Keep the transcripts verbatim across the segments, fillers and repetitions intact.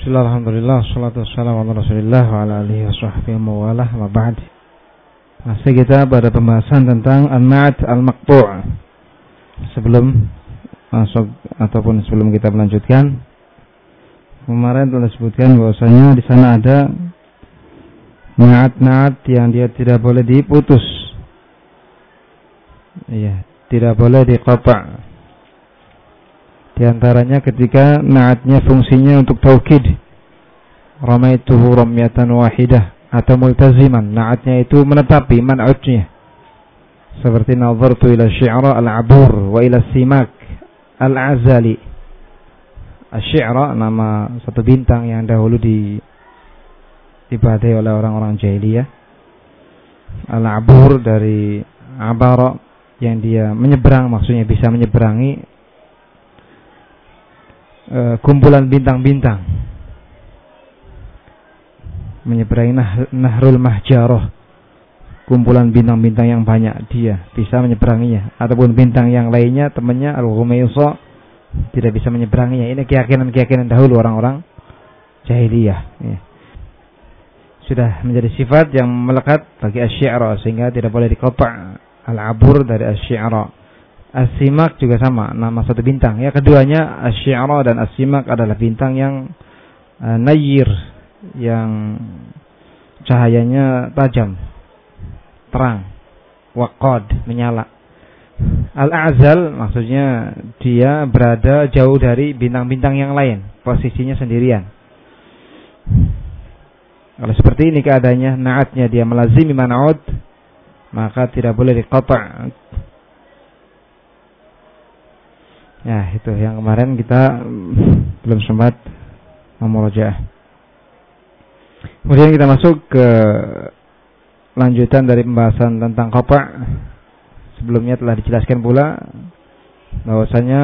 Bismillah, alhamdulillah, salatu wassalamu ala rasulillah wa ala alihi wa sahbihi wa mawalah wa ba'd. Masih kita pada pembahasan tentang an-na'at al-maqtu'. Sebelum masuk ataupun sebelum kita melanjutkan, kemarin telah disebutkan bahwasanya di sana ada na'at-na'at yang dia tidak boleh diputus. Iya, tidak boleh diqata'. Di antaranya ketika na'atnya fungsinya untuk taukid, ramaituhu ramyatan wahidah, atau multaziman, na'atnya itu menetapi man'utnya, seperti nazartu ila syi'ra al-abur wa ila simak al-azali. Asy-syi'ra nama satu bintang yang dahulu di diibadahi oleh orang-orang jahiliyah. Al-abur dari abara, yang dia menyeberang, maksudnya bisa menyeberangi Uh, kumpulan bintang-bintang, menyeberangi nah, Nahrul Mahjarah, kumpulan bintang-bintang yang banyak, dia bisa menyeberanginya. Ataupun bintang yang lainnya, temannya Al-Ghumaysa, tidak bisa menyeberanginya. Ini keyakinan-keyakinan dahulu orang-orang jahiliyah, ya. Sudah menjadi sifat yang melekat bagi asy-syi'ra, sehingga tidak boleh diqata'. Al-abur dari asy-syi'ra. As-simak juga sama, nama satu bintang. Ya, keduanya asy-syi'ra dan as-simak adalah bintang yang uh, nayyir, yang cahayanya tajam, terang, waqad, menyala. Al-a'zal maksudnya dia berada jauh dari bintang-bintang yang lain, posisinya sendirian. Kalau seperti ini keadaannya, na'atnya dia melazimi man'ud, maka tidak boleh diqata'. Ya, itu yang kemarin kita belum sempat memurajaah. Kemudian kita masuk ke lanjutan dari pembahasan tentang qata'. Sebelumnya telah dijelaskan pula bahwasanya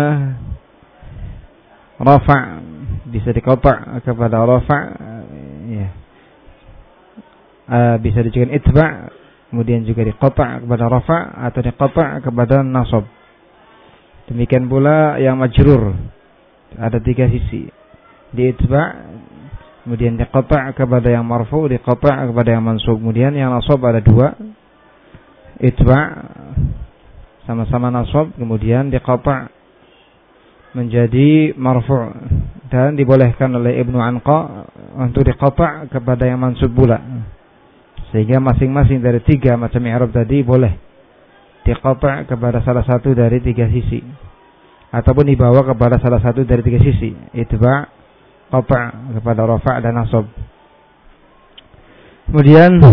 rafa' bisa diqata' kepada rafa', ya. Uh, bisa dijadikan itba', kemudian juga diqata' kepada rafa' atau diqata' kepada nasab. Demikian pula yang majrur, ada tiga sisi. Di itba', kemudian diqata' kepada yang marfu', diqata' kepada yang mansub. Kemudian yang nasab ada dua. Itba' sama-sama nasab, kemudian diqata' menjadi marfu', dan dibolehkan oleh Ibnu Anqa untuk diqata' kepada yang mansub pula. Sehingga masing-masing dari tiga macam i'rab tadi boleh diqata' kepada salah satu dari tiga sisi, ataupun dibawa kepada salah satu dari tiga sisi. Itba', qata' kepada rafa' dan nasab. Kemudian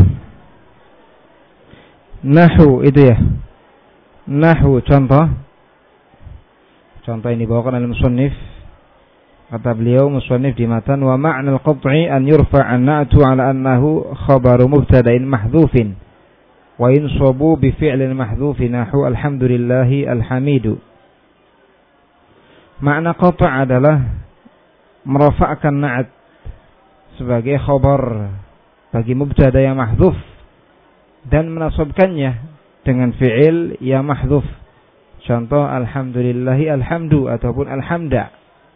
nahwu itu ya. Nahwu contoh. Contoh ini dibawakan oleh musannif. Kata beliau musannif di matan, wa ma'nal qat'i an yurfa'a an-na'tu 'ala annahu khabaru mubtada'in mahdhufin wa insabu bi fi'lin mahdhufin nahu alhamdulillahi alhamidu. Makna qata' adalah merafa'kan na'at sebagai khabar bagi mubtada yang mahdhuf dan menasabkannya dengan fi'il yang mahdhuf. Contoh alhamdulillahi alhamdu ataupun alhamda.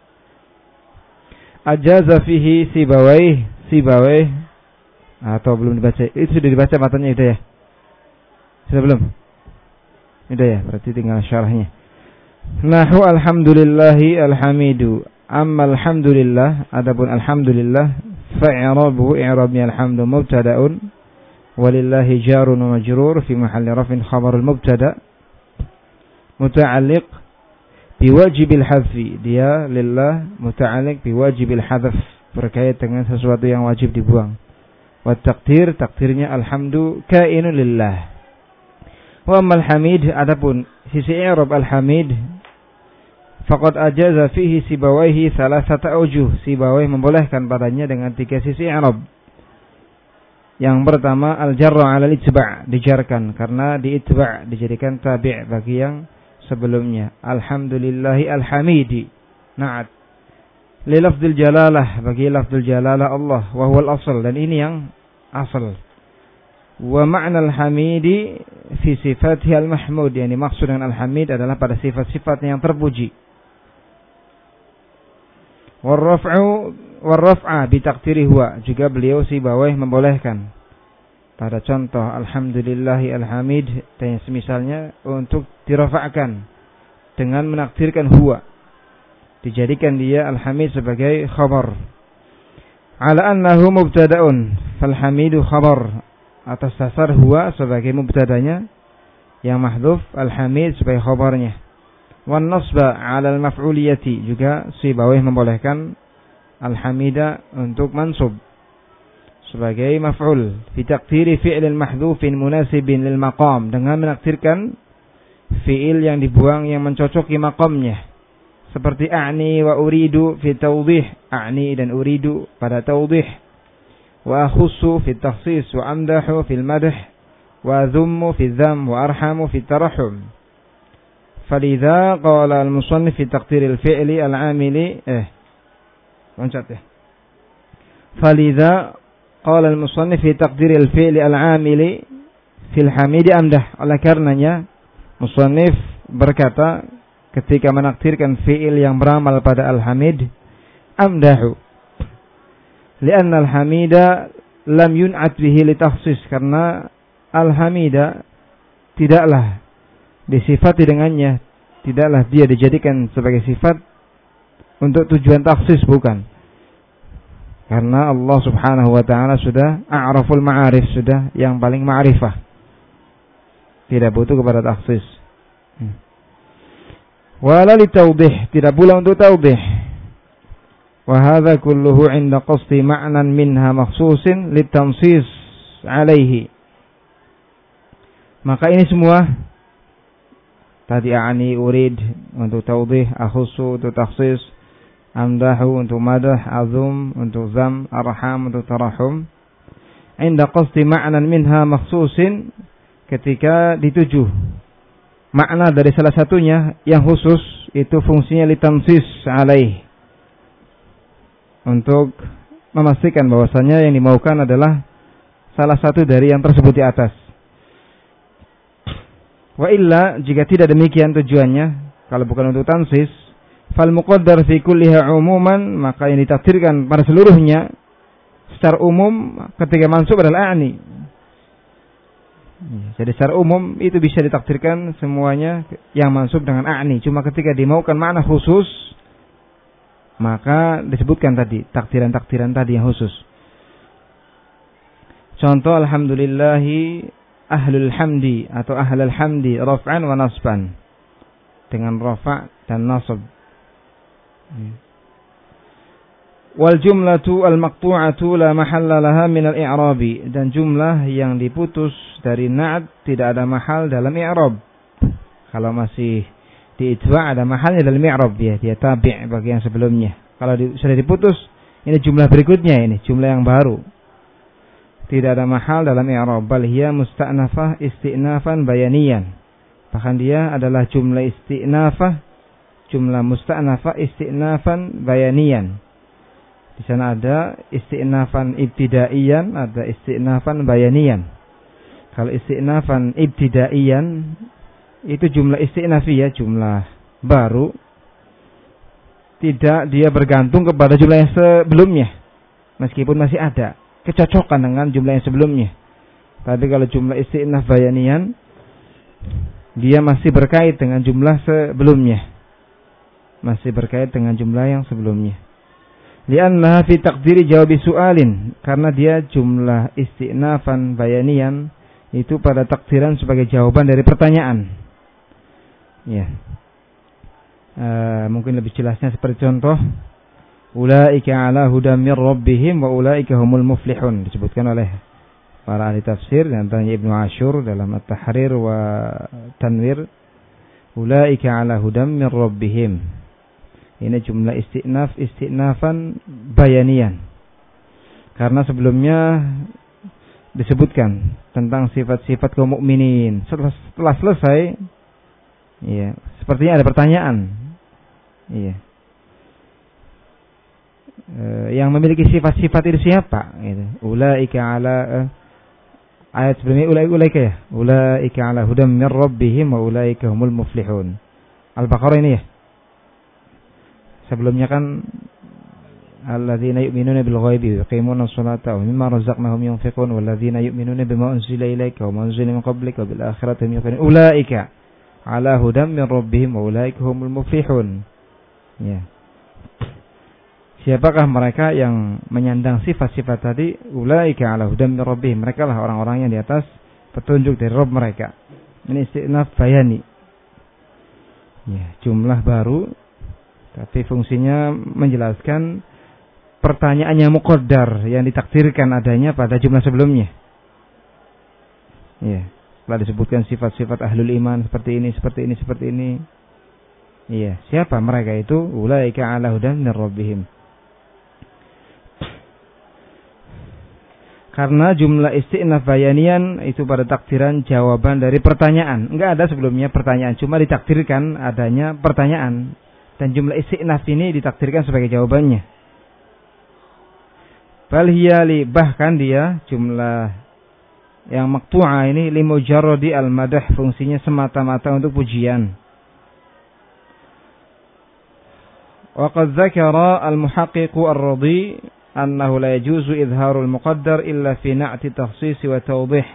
Ajaza fihi Sibawayh, Sibawayh atau belum dibaca? Itu sudah dibaca matanya itu ya? Sudah belum? Sudah ya, berarti tinggal syarahnya. Nahu alhamdulillahi alhamidu. Amma alhamdulillah, adapun alhamdulillah, fa'irabuhu i'rabnya alhamdu mubtada'un walillahi jarun wa majrur fi mahalli rafin khabarul mubtada' muta'alliq biwajibil hadfi. Dia lillah muta'alliq biwajibil hadf, berkait dengan sesuatu yang wajib dibuang. Wa taqdir, takdirnya alhamdu kainun lillah. Wa ammal hamid, adapun sisi i'rab al-hamid, faqad ajaza fihi Sibawayhi thalathata awjuh. Sibawayh membolehkan padanya dengan tiga sisi i'rab. Yang pertama al-jarra 'ala al-itba', dijarkan karena di itba' dijadikan tabi' bagi yang sebelumnya. Alhamdulillahi alhamidi, na'at li lafdzil jalalah, bagi lafdzul jalalah Allah, wa huwa al-asl, dan ini yang asal. Wa ma'na al-hamidi fi sifatihi al-mahmud, yani maksud dengan al-hamid adalah pada sifat-sifatnya yang terpuji. Wa raf'u warraf'a bi taqdiri huwa, juga beliau Sibawayh membolehkan pada contoh alhamdulillahi alhamid dan semisalnya untuk dirafa'kan dengan menakdirkan huwa, dijadikan dia alhamid sebagai khabar. Ala annahu mubtada'un fal hamidu khabar, atas dasar huwa sebagai mubtadanya yang mahdhuf, alhamid sebagai khabarnya. Wan nasba 'ala al-maf'uliyati, juga Sibawayh membolehkan alhamida untuk mansub sebagai maf'ul fi taqdiri fi'lin mahdhufin munasibin lil maqam, dengan menakdirkan fi'il yang dibuang yang mencocoki maqamnya, seperti a'ni wa uridu fi tawdih, a'ni dan uridu pada tawdih, wa akhussu fi takhsis, wa amdahu fil madh, wa dhummu fi dham, wa arhamu fi tarahum. Falidha qala al-musannif fi taqdiril fi'li al-'amili eh loncat ya. Falidha qala al-musannif fi taqdiril fi'li al-'amili fil hamidi amdah. Oleh karenanya musannif berkata ketika menakdirkan fi'il yang beramal pada al-hamid, amdahu. Lianna al-hamida lam yun'at bihi li takhsis, karena al-hamida tidaklah disifati dengannya, tidaklah dia dijadikan sebagai sifat untuk tujuan takhsis, bukan. Karena Allah Subhanahu wa taala sudah a'raful ma'arif, sudah yang paling ma'rifah, tidak butuh kepada takhsis. Wala li tawdih, tidak pula untuk tawdih. Wa hadza kulluhu 'inda qasdi ma'nan minha makhsusin litansis 'alaihi. Maka ini semua tadi a'ni urid untuk tawdih, akhussu untuk takhsis, amdahu untuk madah, azum untuk zam, arham untuk tarahum. 'Inda qasdi ma'nan minha makhsusin, ketika dituju makna dari salah satunya yang khusus, itu fungsinya litansis 'alaih, untuk memastikan bahwasanya yang dimaukan adalah salah satu dari yang tersebut di atas. Wa illa, jika tidak demikian tujuannya, kalau bukan untuk tansis, fal muqaddar fi kulliha umuman, maka yang ditakdirkan pada seluruhnya secara umum ketika mansub adalah a'ni. Jadi secara umum itu bisa ditakdirkan semuanya yang mansub dengan a'ni, cuma ketika dimaukan makna khusus, maka disebutkan tadi takdiran-takdiran tadi yang khusus. Contoh alhamdulillahi ahlul hamdi atau ahlul hamdi raf'an wa nasban, dengan rafa' dan nasab. Wal jumlatu al maqtu'atu la mahalla laha min al i'rabi, dan jumlah yang diputus dari na'at tidak ada mahal dalam i'rab. Kalau masih di itba' ada mahalnya dalam i'rab, ya dia tabi' bagi yang sebelumnya. Kalau di, sudah diputus, ini jumlah berikutnya, ini jumlah yang baru, tidak ada mahal dalam i'rab. Bal hiya musta'nafah istinafan bayaniyan, bahkan dia adalah jumlah istinafah, jumlah musta'nafah istinafan bayaniyan. Di sana ada istinafan ibtidaiyan, ada istinafan bayaniyan. Kalau istinafan ibtidaiyan itu jumlah istinafiyah, jumlah baru, tidak dia bergantung kepada jumlah yang sebelumnya, meskipun masih ada kecocokan dengan jumlah yang sebelumnya. Tapi kalau jumlah istinaf bayaniyan, dia masih berkait dengan jumlah sebelumnya, masih berkait dengan jumlah yang sebelumnya. Li'annaha fi taqdiri jawabi su'alin, karena dia jumlah istinafan bayaniyan itu pada takdiran sebagai jawaban dari pertanyaan. Ya. Uh, mungkin lebih jelasnya seperti contoh, ulaika ala hudam mir rabbihim wa ulaika humul muflihun, disebutkan oleh para ahli tafsir, antaranya Ibnu Ashur dalam At-Tahrir wa Tanwir, ulaika ala hudam mir rabbihim. Ini jumlah istinaf istinafan bayanian, karena sebelumnya disebutkan tentang sifat-sifat kaum mukminin. Setelah, setelah selesai, ya, sepertinya ada pertanyaan, iya, e, yang memiliki sifat-sifat itu siapa? Gitu. Ulaika ala uh, ayat sebelumnya ulaika, ulaika ya, ulaika ala hudam min rabbihim wa ulaika humul muflihun. Al-Baqarah ini ya. Sebelumnya kan alladzina yu'minuna bil ghaibi wa yuqimuna ash-sholata wa mimma razaqnahum yunfiqun walladzina yu'minuna bima unzila ilaika wa ma unzila min qablika wa bil akhirati hum yuqinun ulaika ala hudam min rabbihim wa ulaika humul muflihun. Ya. Siapakah mereka yang menyandang sifat-sifat tadi? Ulaika ala hudam min rabbihim. Mereka lah orang-orang yang di atas petunjuk dari Rabb mereka. Ini istinaf bayani. Ya, jumlah baru tapi fungsinya menjelaskan pertanyaannya muqaddar yang ditakdirkan adanya pada jumlah sebelumnya. Ya, setelah disebutkan sifat-sifat ahlul iman seperti ini, seperti ini, seperti ini. Iya, siapa mereka itu? Ulaika ala hudan min rabbihim. Karena jumlah istinaf bayanian itu pada takdiran jawaban dari pertanyaan. Enggak ada sebelumnya pertanyaan, cuma ditakdirkan adanya pertanyaan. Dan jumlah istinaf ini ditakdirkan sebagai jawabannya. Bal hiya li, bahkan dia jumlah yang maqtu'ah ini limujarradi al-madah, fungsinya semata-mata untuk pujian. Wa qad dzakara al-muhaqqiq ar-radhi annahu la yajuzu idharul muqaddar illa fi na'ti takhsis wa tawdih.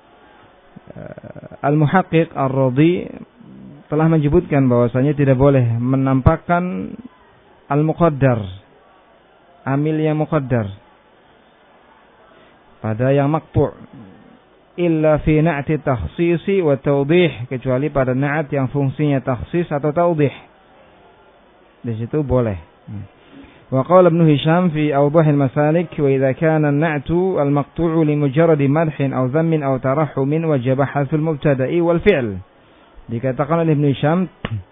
Al-muhaqqiq ar-radhi telah menyebutkan bahwasanya tidak boleh menampakkan al-muqaddar, amil yang muqaddar pada yang maqtu' illa fi na'ti takhsisi wa tawdih, kecuali pada na'at yang fungsinya takhsis atau tawdih. Di situ boleh. Wa qala Ibnu Hisham fi awdah al-masalik wa idza kana an-na'tu al-maqtu'u li mujarrad madhin aw dhammin aw tarahhumin wajaba hadful mubtada'i wal fi'l. Dikatakan oleh Ibnu Hisham,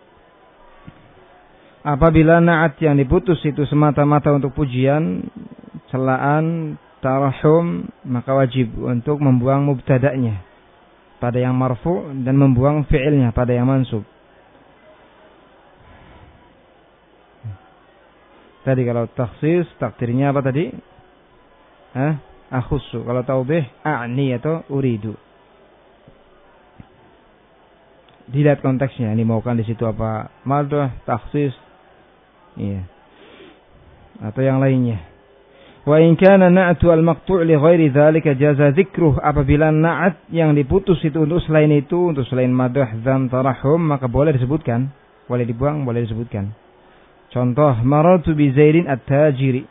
apabila na'at yang diputus itu semata-mata untuk pujian, celaan, tarahum, maka wajib untuk membuang mubtada'nya pada yang marfu' dan membuang fi'ilnya pada yang mansub. Tadi kalau takhsis, takdirnya apa tadi? Hah? Akhussu. Kalau tawbih, a'ni atau uridu. Dilihat konteksnya, ini maukan di situ apa? Madah, takhsis, iya, atau yang lainnya. Wa in kana na'tu al-maqtu' li ghairi dzalika jaza dzikruh, apabila na'at yang diputus itu untuk selain itu, untuk selain madah, dzam, tarahum, maka boleh disebutkan, boleh dibuang, boleh disebutkan. Contoh, marartu bi Zaidin at-tajiri.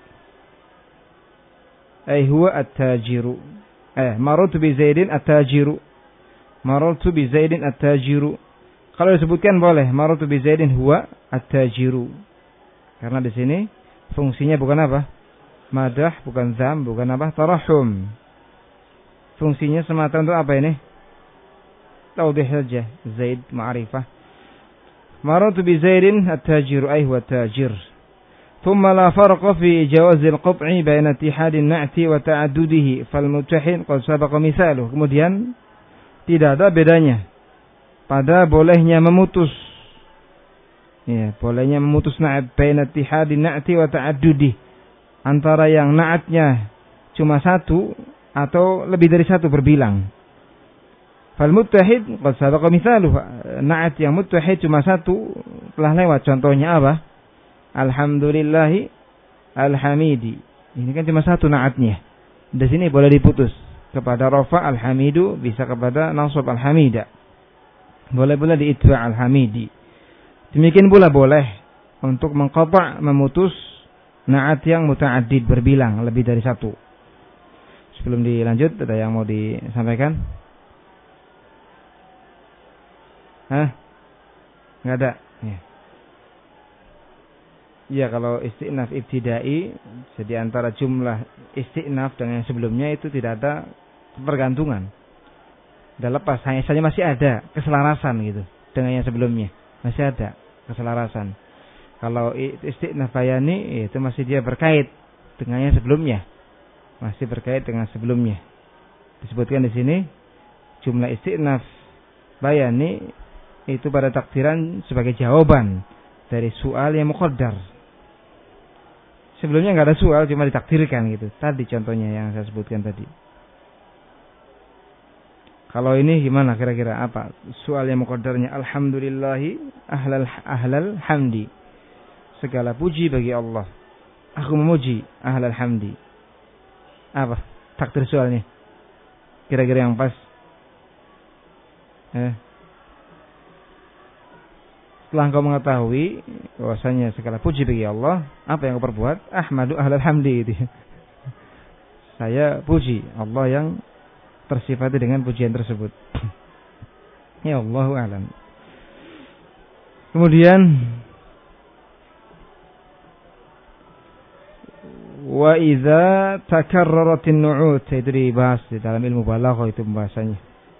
Ai huwa at-tajiru. Eh, marartu bi Zaidin at-tajiru. Marartu bi Zaidin at-tajiru. Kalau disebutkan boleh, marartu bi Zaidin huwa at-tajiru. Karena di sini fungsinya bukan apa? Madah, bukan dzam, bukan apa? Tarahum. Fungsinya semata untuk apa ini? Tawdih saja. Zaid ma'rifah. Marartu bi Zaidin at-tajiru ay huwa at-tajir. Thumma la farqa fi jawaz al-qat'i baina ittihad an-na'ti wa ta'addudihi fal-muttahid qad sabaqa mithaluhu. Kemudian tidak ada bedanya pada bolehnya memutus, ya, bolehnya memutus na'at baina ittihad an-na'ti wa ta'addudi, antara yang na'atnya cuma satu atau lebih dari satu berbilang. Fal-muttahid qad sabaqa mithaluhu. Na'at yang muttahid cuma satu telah lewat. Contohnya apa? Alhamdulillahi alhamidi. Ini kan cuma satu na'atnya. Di sini boleh diputus kepada rafa alhamidu, bisa kepada nasab alhamida. Boleh pula di itba alhamidi. Demikian pula boleh untuk mengqata', memutus na'at yang muta'addid, berbilang lebih dari satu. Sebelum dilanjut, ada yang mau disampaikan? Hah? Enggak ada? Ya. Ya, kalau istinaf ibtidai, jadi antara jumlah istinaf dengan yang sebelumnya itu tidak ada pergantungan. Sudah lepas, hanya saja masih ada keselarasan gitu dengan yang sebelumnya. Masih ada keselarasan. Kalau istinaf bayani itu masih dia berkait dengan yang sebelumnya. Masih berkait dengan sebelumnya. Disebutkan di sini jumlah istinaf bayani itu pada takdiran sebagai jawaban dari soal yang muqaddar. Sebelumnya enggak ada soal, cuma ditakdirkan gitu. Tadi contohnya yang saya sebutkan tadi. Kalau ini gimana kira-kira apa? Soal yang muqaddarnya alhamdulillahi ahlal ahlal hamdi. Segala puji bagi Allah. Aku memuji ahlal hamdi. Apa? Takdir soalnya. Kira-kira yang pas. Eh. Setelah engkau mengetahui bahwasanya segala puji bagi Allah, apa yang kau perbuat? Ahmadu ahlal hamdi itu. Saya puji Allah yang tersifati dengan pujian tersebut. Ya Allahu a'lam. Kemudian wa idza takarraratin nu'ut, itu dibahas di dalam ilmu balaghah itu pembahasannya.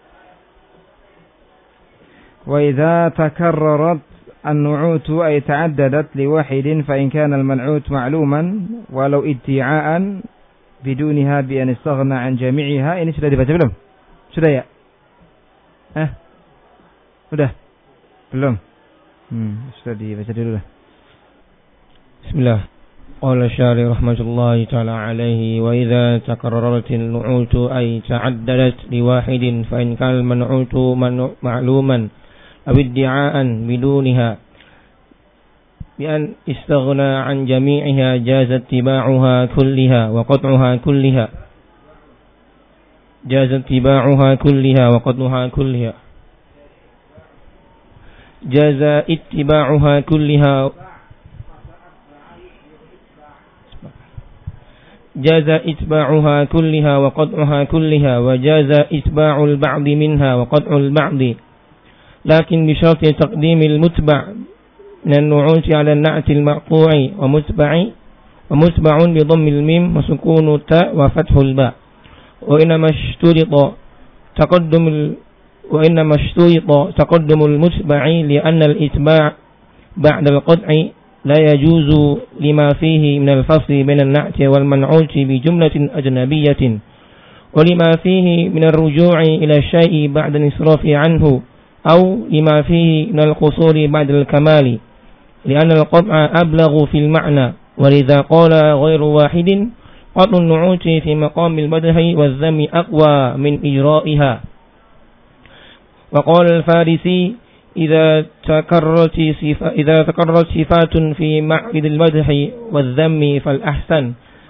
Wa idza takarrarat an-nu'ut ay ta'addadat li wahidin fa in kana al-man'ut ma'luman walau idti'aan bidunha bi an istaghna an jami'iha. Ini sudah dibaca belum? Sudah ya? Eh? Sudah? Belum? Hmm, sudah dibaca dulu lah. Bismillah. Qala syari rahmatullahi ta'ala alaihi wa idza takarraratil nu'utu ay ta'addadat li wahidin fa in kal man'utu ma'luman aw iddi'aan bidunha bi an istaghna an jami'iha jaza ittiba'uha kulliha wa qat'uha kulliha jaza ittiba'uha kulliha wa qat'uha kulliha jaza ittiba'uha kulliha jaza itba'uha kulliha wa qat'uha kulliha wa jaza itba'ul ba'di minha wa qat'ul ba'di lakin bi syarti taqdimil mutba' min an-nu'uti 'ala an-na'ti al-maqtu'i wa mutba'i wa mutba'un bi dhammil mim wa sukunu ta wa fathul ba wa inna mashturita taqaddumul wa inna mashturita taqaddumul mutba'i li anna al-itba' ba'da al-qat'i la yajuzu lima fihi min al-fasli bain an-na'ti wal man'uti bi jumlatin ajnabiyyatin wa lima fihi min ar-ruju'i ila syai'i ba'da al-israfi 'anhu aw lima fihi min al-qusuri ba'da al-kamali li'anna al-qat'a ablaghu fil ma'na wa lidha qala ghairu wahidin qat'u an-nu'uti fi maqam al-madhi wa adh-dhammi aqwa min ijra'iha wa qala al-farisi إذا تكررت صفات إذا تكررت صفات في معرض المدح والذم فالأحسن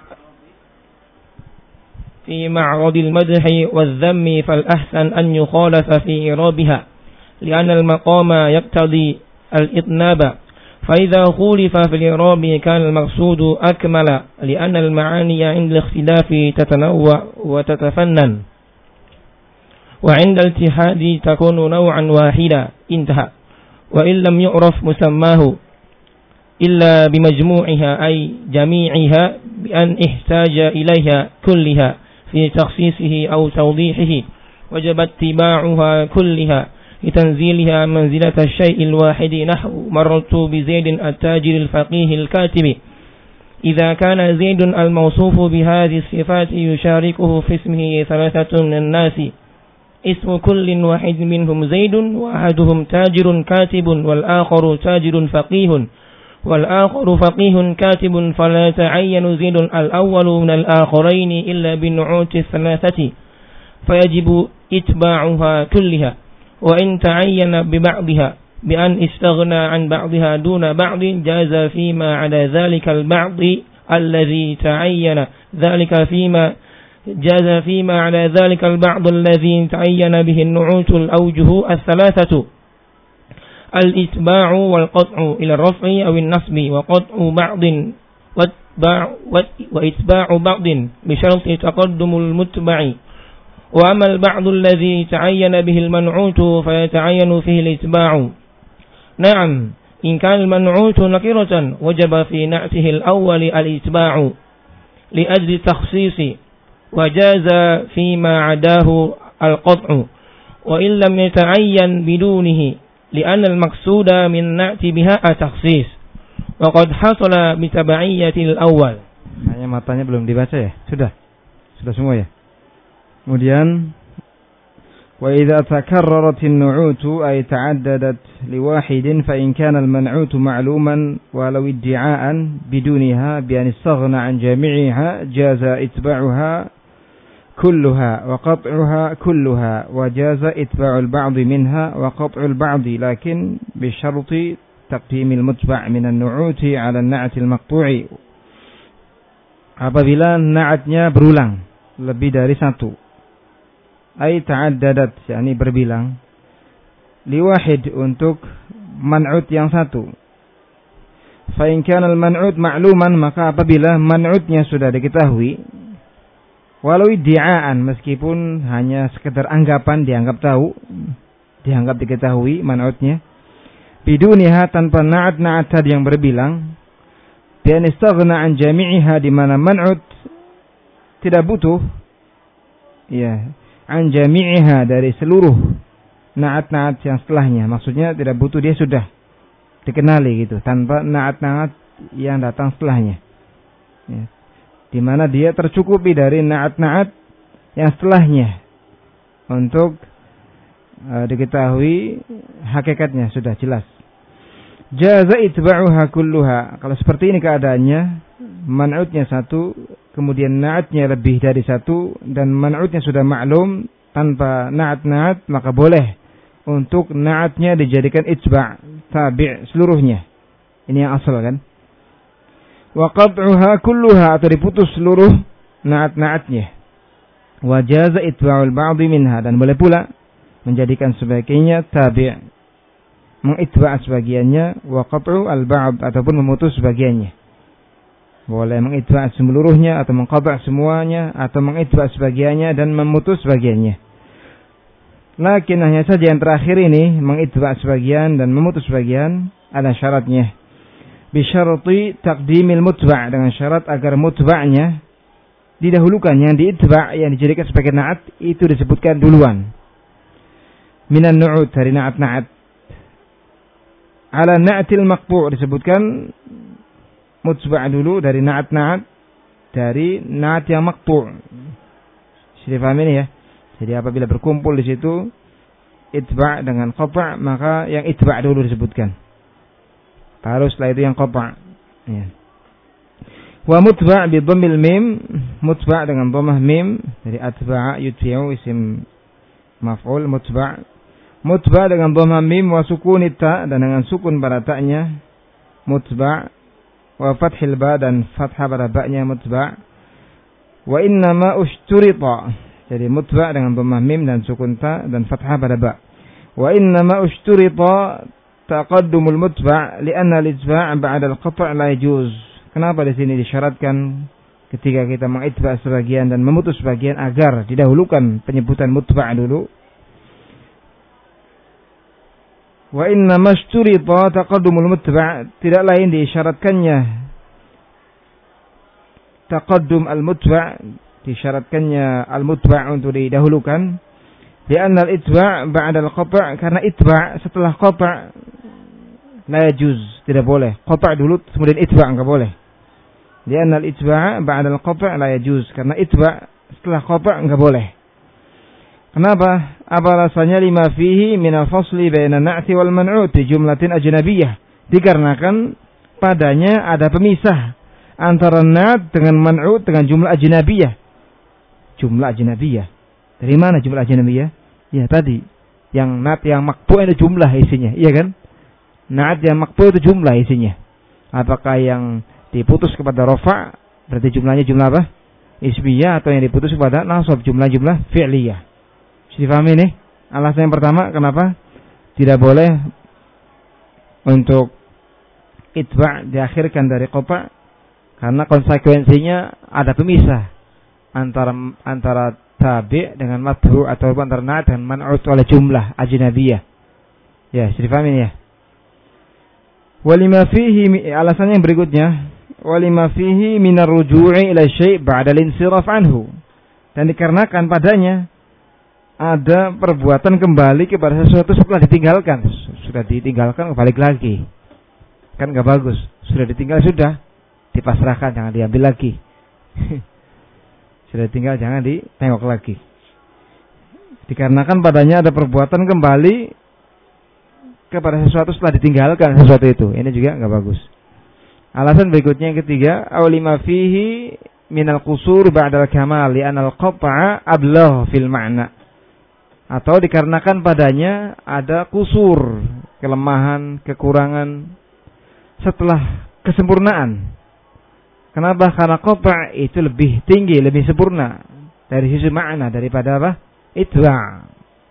في معرض المدح والذم فالأحسن أن يخالف في إعرابها لأن المقام يقتضي الإطناب فإذا خولف في الإعراب كان المقصود أكمل لأن المعاني عند الاختلاف تتنوع وتتفنن وعند الاتحاد تكون نوعا واحدا انتهى وإن لم يعرف مسماه إلا بمجموعها أي جميعها بأن احتاج إليها كلها في تخصيصه أو توضيحه وجب اتباعها كلها لتنزيلها منزلة الشيء الواحد نحو مررت بزيد التاجر الفقيه الكاتب إذا كان زيد الموصوف بهذه الصفات يشاركه في اسمه ثلاثة من الناس اسم كل واحد منهم زيد وأحدهم تاجر كاتب والآخر تاجر فقيه والآخر فقيه كاتب فلا يتعين زيد الأول من الآخرين إلا بالنعوت الثلاثة فيجب إتباعها كلها وإن تعين ببعضها بأن استغنى عن بعضها دون بعض جاز فيما على ذلك البعض الذي تعين ذلك فيما جاز فيما على ذلك البعض الذي تعين به النعوت الأوجه الثلاثة الإتباع والقطع إلى الرفع أو النصب وقطع بعض وإتباع بعض بشرط تقدم المتبع وأما البعض الذي تعين به المنعوت فيتعين فيه الإتباع. نعم إن كان المنعوت نكرة وجب في نعته الأول الإتباع لأجل التخصيص وجاز فيما عداه القطع وإن لم يتعين بدونه لأن المقصود من نعت بها التخصيص وقد حصل بتبعية الأول. Hanya matanya belum dibaca ya? Sudah? Sudah semua ya? Kemudian وإذا تكررت النعوت أي تعددت لواحد فإن كان المنعوت معلوما ولو ادعاء بدونها بأن استغنى عن جميعها جاز إتباعها كلها وقطعها كلها وجاز إتباع البعض منها وقطع البعض لكن بشرط تقديم المتبع من النعوت على النعت المقطوع apabila na'atnya berulang lebih dari satu. Ay ta'addadat, yakni berbilang. Liwahid, untuk man'ud yang satu. Fa in kana al-man'ud ma'luman, maka apabila man'udnya sudah diketahui, walau iddi'aan, meskipun hanya sekedar anggapan, dianggap tahu, dianggap diketahui man'udnya, biduniha, tanpa na'at-na'at tadi yang berbilang, bian istaghna an jami'iha, di mana man'ud tidak butuh, ya, an jami'iha, dari seluruh na'at-na'at yang setelahnya. Maksudnya tidak butuh, dia sudah dikenali gitu, tanpa na'at-na'at yang datang setelahnya, ya. Di mana dia tercukupi dari na'at-na'at yang setelahnya untuk uh, diketahui hakikatnya, sudah jelas. Jaza itba'uha kulluha. Kalau seperti ini keadaannya, man'udnya satu, kemudian na'atnya lebih dari satu, dan man'udnya sudah maklum tanpa na'at-na'at, maka boleh untuk na'atnya dijadikan itba', tabi' seluruhnya. Ini yang asal kan. Wa qat'uha kulluha, atau diputus seluruh na'at-na'atnya. Wa jaza itba'ul ba'dhi minha, dan boleh pula menjadikan sebagiannya tabi', mengitba' sebagiannya, wa qat'u al-ba'd, ataupun memutus sebagiannya. Boleh mengitba' seluruhnya, atau mengqata' semuanya, atau mengitba' sebagiannya dan memutus sebagiannya. Lakin hanya saja yang terakhir ini, mengitba' sebagian dan memutus sebagian, ada syaratnya. Bisyarti taqdimil mutba', dengan syarat agar mutba'nya didahulukan, yang diitba', yang dijadikan sebagai na'at, itu disebutkan duluan. Minan nu'ud, dari na'at-na'at. Ala na'atil maqbu', disebutkan mutba' dulu dari na'at-na'at, dari na'at yang maqbu'. Sudah paham ini ya? Jadi apabila berkumpul di situ itba' dengan qata', maka yang itba' dulu disebutkan, baru setelah itu yang qata', ya. Wa mutba' bi dhammil mim, mutba' dengan dhammah mim, dari atba'a yutbi'u, isim maf'ul mutba'. Mutba' dengan dhammah mim wa sukuni ta, dan dengan sukun pada ta'nya mutba', wa fathil ba, dan fathah pada ba'nya mutba'. Wa innama ushturita, jadi mutba' dengan dhammah mim dan sukun ta dan fathah pada ba'. Wa innama ushturita taqaddumul mutba' li'anna al-itba' ba'da al-qata' la yajuz. Kenapa di sini disyaratkan ketika kita mengitba' sebagian dan memutus sebagian agar didahulukan penyebutan mutba' dulu? Wa inna mashturita taqaddumul mutba', tidak lain disyaratkannya taqaddum al-mutba', disyaratkannya al-mutba' untuk didahulukan, li'anna al-itba' ba'da al-qata', karena itba' setelah qata' la yajuz, tidak boleh. Qata' dulu kemudian itba' enggak boleh. Li'anna al-itba' ba'da al-qata' la yajuz, karena itba' setelah qata' enggak boleh. Kenapa? Apa rasanya? Lima fihi minal fasli baina na'ti wal man'ud di jumlatin ajnabiyah. Dikarenakan padanya ada pemisah antara na'at dengan man'ud dengan jumlah ajnabiyah. Jumlah ajnabiyah. Dari mana jumlah ajnabiyah? Ya tadi, yang na'at yang maqbu' itu jumlah isinya, iya kan? Na'at yang maqbu' itu jumlah isinya. Apakah yang diputus kepada rafa' berarti jumlahnya jumlah apa? Ismiyah, atau yang diputus kepada nasab jumlah-jumlah fi'liyah. Difahami ini? Alasan yang pertama kenapa tidak boleh untuk itba' diakhirkan dari qata', karena konsekuensinya ada pemisah antara antara tabi' dengan matbu' atau antara na'at dengan man'ud oleh jumlah ajnabiyah. Ya, difahami ya. Walima fihi, alasan yang berikutnya, walima fihi minar ruju'i ila syai' ba'da al-insiraf anhu, dan dikarenakan padanya ada perbuatan kembali kepada sesuatu setelah ditinggalkan. Sudah ditinggalkan balik lagi, kan gak bagus. Sudah ditinggal, sudah dipasrahkan, jangan diambil lagi. Sudah ditinggal, jangan ditengok lagi. Dikarenakan padanya ada perbuatan kembali kepada sesuatu setelah ditinggalkan sesuatu itu, ini juga gak bagus. Alasan berikutnya yang ketiga, awlima fihi minal qusur ba'dal kamal li'anal qata'a ablagh fil ma'na, atau dikarenakan padanya ada kusur, kelemahan, kekurangan setelah kesempurnaan. Kenapa? Karena qata' itu lebih tinggi, lebih sempurna dari sisi makna daripada apa? Itba'.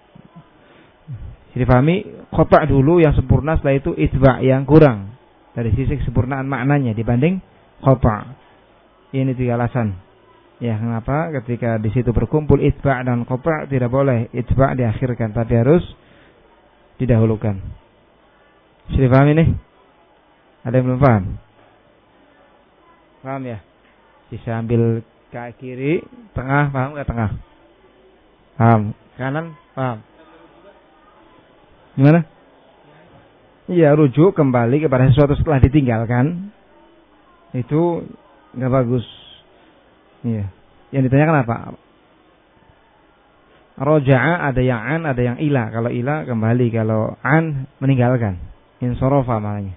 Jadi pahami, qata' dulu yang sempurna, setelah itu itba' yang kurang dari sisi kesempurnaan maknanya dibanding qata'. Ini tiga alasan. Ya, kenapa ketika di situ berkumpul itba' dan qata' tidak boleh itba' diakhirkan, tapi harus didahulukan. Sudah paham ini? Ada yang belum paham? Paham ya? Bisa ambil ke kiri, tengah, paham ke tengah? Paham. Kanan, paham. Gimana? Iya, rujuk kembali kepada sesuatu setelah ditinggalkan. Itu enggak bagus. Iya. Yang ditanyakan apa? Roja'a ada yang an, ada yang ila. Kalau ila kembali, kalau an meninggalkan. Insorofa maknanya.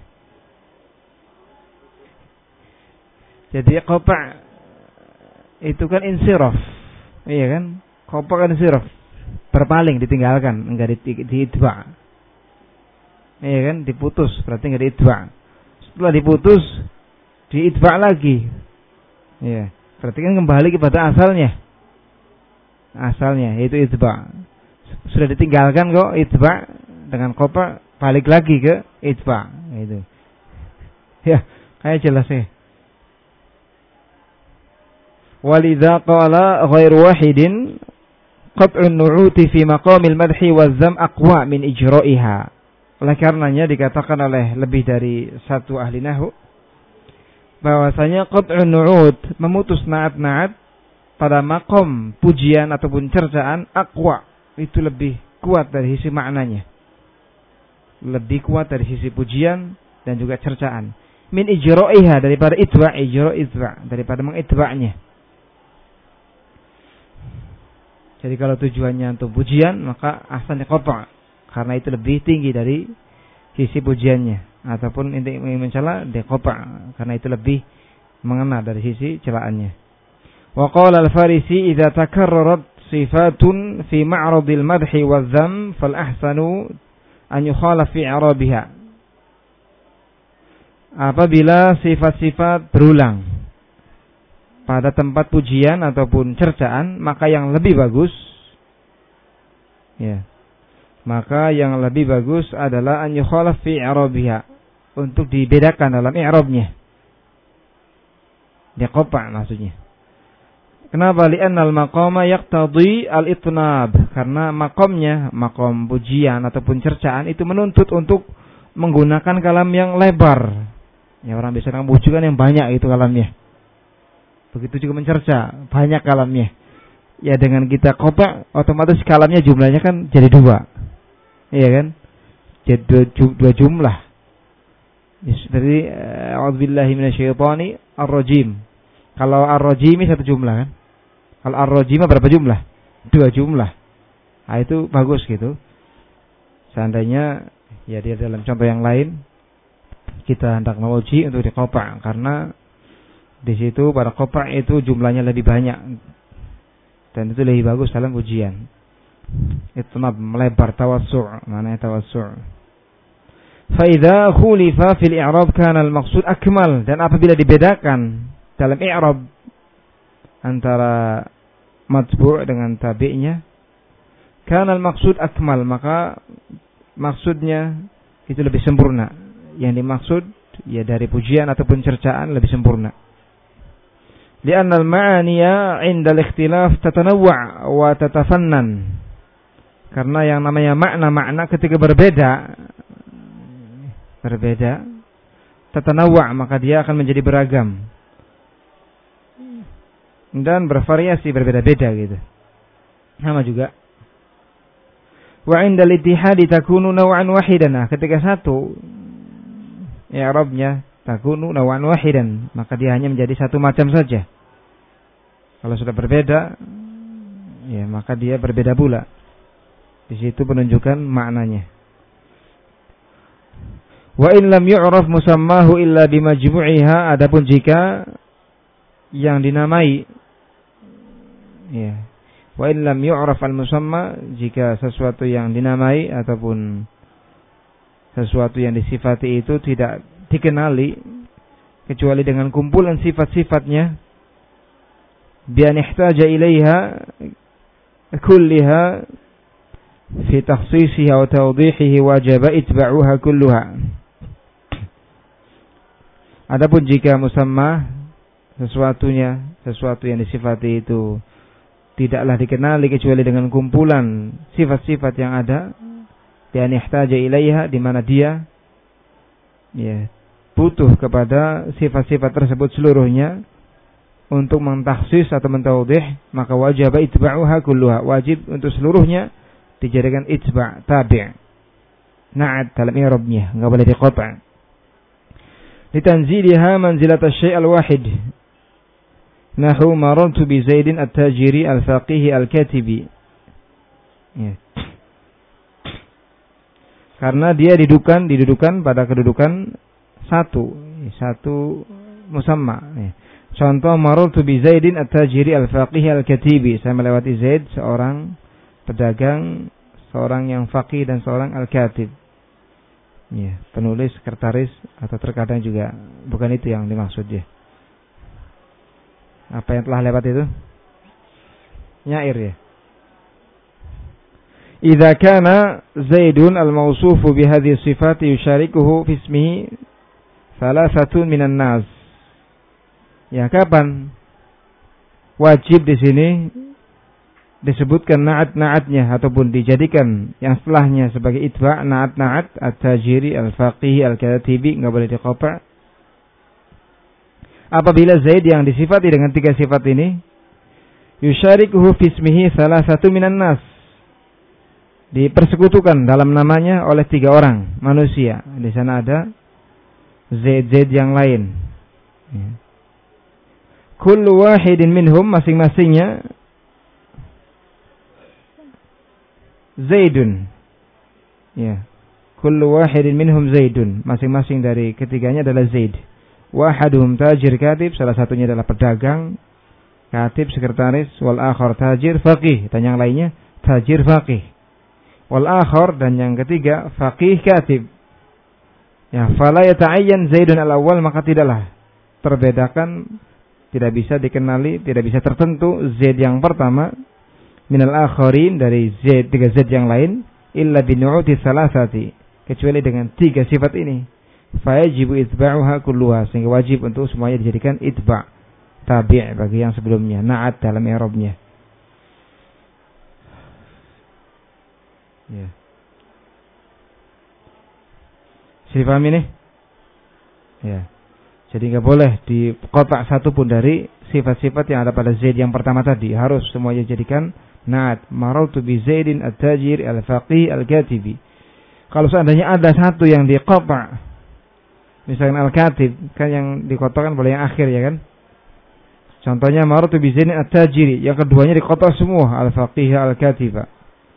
Jadi qata' itu kan insiraf. Iya kan? Qata' kan insiraf. Berpaling, ditinggalkan, enggak diitba'. Iya kan? Diputus, berarti enggak diitba'. Setelah diputus, diitba' lagi. Iya. Berarti kan kembali kepada asalnya. Asalnya yaitu itba'. Sudah ditinggalkan kok itba' dengan qata' balik lagi ke itba'. Itu. Ya, kayak jelas ya. Walidza qala ghairu wahidin qat'un nu'uti fi maqamil madhi waz-zam aqwa min ijra'iha. Oleh karenanya dikatakan oleh lebih dari satu ahli nahwu bahwasanya qat'un nu'ud, memutus naat-naat pada makom pujian ataupun cercaan, aqwa, itu lebih kuat dari sisi maknanya, lebih kuat dari sisi pujian dan juga cercaan, min ijra'iha, daripada itba', ijra' itba', daripada mengitba'nya. Jadi kalau tujuannya untuk pujian, maka asalnya qata', karena itu lebih tinggi dari sisi pujiannya. Ataupun inti mencela deqata, karena itu lebih mengena dari sisi celaannya. Wa qala al-Farisi idza takarrarat sifatun fi ma'radil madhi waz-zam fal ahsanu an yukhalaf fi i'rabiha. Apabila sifat-sifat berulang pada tempat pujian ataupun cercaan, maka yang lebih bagus ya. Maka yang lebih bagus adalah an yukhalaf fi i'rabiha, untuk dibedakan dalam i'rabnya. Dia qata' maksudnya. Kenapa? Li'anna al-maqama yaqtadi al-itnab, karena makomnya, makom pujian ataupun cercaan itu menuntut untuk menggunakan kalam yang lebar. Ya, orang biasa dengan puji kan yang banyak itu kalamnya. Begitu juga mencerca, banyak kalamnya. Ya, dengan kita qata' otomatis kalamnya jumlahnya kan jadi dua. Iya kan? Jadi dua, dua jumlah. Seperti a'udzubillahi minasyaitonir rajim. Kalau ar-rajimi satu jumlah kan? Kalau ar-rajim berapa jumlah? Dua jumlah. Nah, itu bagus gitu. Seandainya ya dia dalam contoh yang lain kita hendak memuji untuk diqata', karena di situ pada qata' itu jumlahnya lebih banyak dan itu lebih bagus dalam pujian. Itu melebar, tawassu', maknanya tawassu'. Faidha khulifa fil i'rab kana al-maqsud akmal, dan apabila dibedakan dalam i'rab antara matbu' dengan tabi'nya, kana al-maqsud akmal, maka maksudnya itu lebih sempurna. Yang dimaksud ya dari pujian ataupun cercaan lebih sempurna. Li'anna al-ma'aniya 'inda al-ikhtilaf tatanawwa' wa tatafannan. Karena yang namanya makna-makna ketika berbeda berbeda, tatanawwa', maka dia akan menjadi beragam dan bervariasi, berbeda-beda gitu. Sama juga. Wa 'inda al-ittihadi takunu naw'an wahidan. Ketika satu i'rabnya takunu naw'an wahidan, maka dia hanya menjadi satu macam saja. Kalau sudah berbeda, ya maka dia berbeda pula. Di situ penunjukan maknanya. Wa in lam yu'raf musammahu illa bimajmu'iha, adapun jika yang dinamai ya, wa in lam yu'raf al-musamma, jika sesuatu yang dinamai ataupun sesuatu yang disifati itu tidak dikenali kecuali dengan kumpulan sifat-sifatnya, bi an ihtaja ilaiha kulliha fi takhsisiha wa tawdihihi wajaba itba'uha kulluha. Adapun jika musamma sesuatunya, sesuatu yang disifati itu tidaklah dikenali kecuali dengan kumpulan sifat-sifat yang ada, bi an ihtaja ilaiha, di mana dia ya butuh kepada sifat-sifat tersebut seluruhnya untuk mentakhsis atau mentawdih, maka wajib itba'uha kulluha, wajib untuk seluruhnya dijadikan itba', tabi', na'at dalam i'rabnya, enggak boleh diqata'. Litanziliha manzilat asy-syai' al-wahid, nahu marartu bi Zaidin at-tajiri al-faqih al-katibi, ya. Karena dia didudukan didudukan pada kedudukan satu, satu musamma, ya. Contoh, marartu bi Zaidin at-tajiri al-faqih al-katibi, saya melewati Zaid, seorang pedagang, seorang yang faqih dan seorang al-katib, ya, penulis, sekretaris, atau terkadang juga bukan itu yang dimaksud ya. Apa yang telah lewat itu? Nyair ya. Idza kana Zaidun al-mawsufu bi hadhihi sifati yusyarikuhu fi ismihi thalathatun minan nas. Ya, kapan wajib di sini disebutkan na'at-na'atnya ataupun dijadikan yang setelahnya sebagai itba', na'at-na'at, at-tajiri, al-faqih, al-katibi, enggak boleh diqata'. Apabila Zaid yang disifati dengan tiga sifat ini yusyarikuhu fi ismihi thalathatun minan nas, dipersekutukan dalam namanya oleh tiga orang manusia. Di sana ada Zaid-Zaid yang lain. Ya. Kullu wahidin minhum, masing-masingnya Zaidun. Ya. Kullu wahidin minhum Zaidun, masing-masing dari ketiganya adalah Zaid. Wahaduhum tajir katib, salah satunya adalah pedagang, katib sekretaris, wal akhar tajir faqih, dan yang lainnya tajir faqih. Wal akhar, dan yang ketiga faqih katib. Ya, fala yata'ayyan Zaidun al-awwal, maka tidaklah terbedakan, tidak bisa dikenali, tidak bisa tertentu Zaid yang pertama minal akharin, dari Zaid, tiga Zaid yang lain, illa binu'uti salasati, kecuali dengan tiga sifat ini. Fayajibu itba'uha kulluha, sehingga wajib untuk semuanya dijadikan itba', tabi' bagi yang sebelumnya, na'at dalam i'rabnya. Ya. Bisa dipahami nih? Ya. Jadi enggak boleh dikotak satu pun dari sifat-sifat yang ada pada Zaid yang pertama tadi, harus semuanya dijadikan na'at. Marartu bi Zaidin at-tajir al-faqih al-katibi. Kalau seandainya ada satu yang dikotak, misalkan al-katib, kan yang dikotakkan boleh yang akhir ya kan? Contohnya marartu bi Zaidin at-tajiri, yang keduanya dikotak semua, al-faqih al-katiba.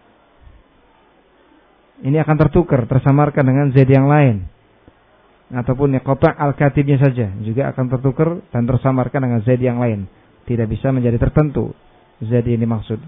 Ini akan tertukar, tersamarkan dengan Zaid yang lain. Ataupun kotak al-katibnya saja juga akan tertukar dan tersamarkan dengan Zaid yang lain. Tidak bisa menjadi tertentu Zaid yang dimaksud.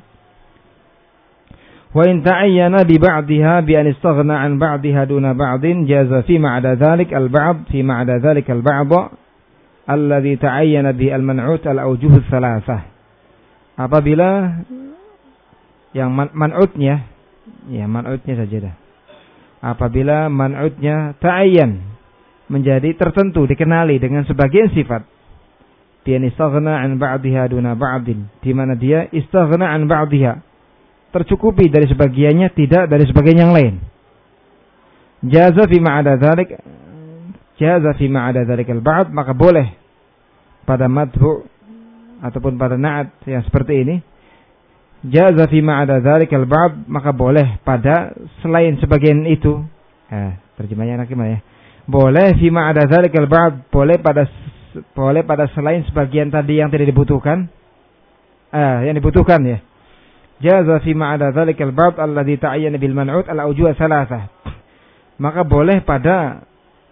Wa in ta'ayyana bi ba'dihha bi an istaghna an ba'dihha duna ba'din jaza fi ma'ada dhalik al-ba'd fi ma'ada dhalik al-ba'd alladhi ta'ayyana bi al-man'ut al-awjuh ats-tsalatsah. Apabila yang man- man'utnya, ya man'utnya saja dah. Apabila man'utnya ta'ayyan, menjadi tertentu, dikenali dengan sebagian sifat, dia istaghna an ba'dihha duna ba'din, di mana dia istaghna an ba'dihha, tercukupi dari sebagiannya, tidak dari sebagian yang lain. Jaza fi ma'ada dzalik, jaza fi ma'ada dzalik al-ba'd, maka boleh pada madhu ataupun pada na'at yang seperti ini. Jaza fi ma'ada dzalik al-ba'd, maka boleh pada selain sebagian itu. Eh, terjemahnya enak gimana ya? Boleh fi ma'ada dzalik al-ba'd, boleh pada boleh pada selain sebagian tadi yang tidak dibutuhkan. Eh, yang dibutuhkan ya. Jaza fi ma'ada dzalik al-ba'd alladhi ta'ayyana bil man'ut al-awjuh tsalatsah. Maka boleh pada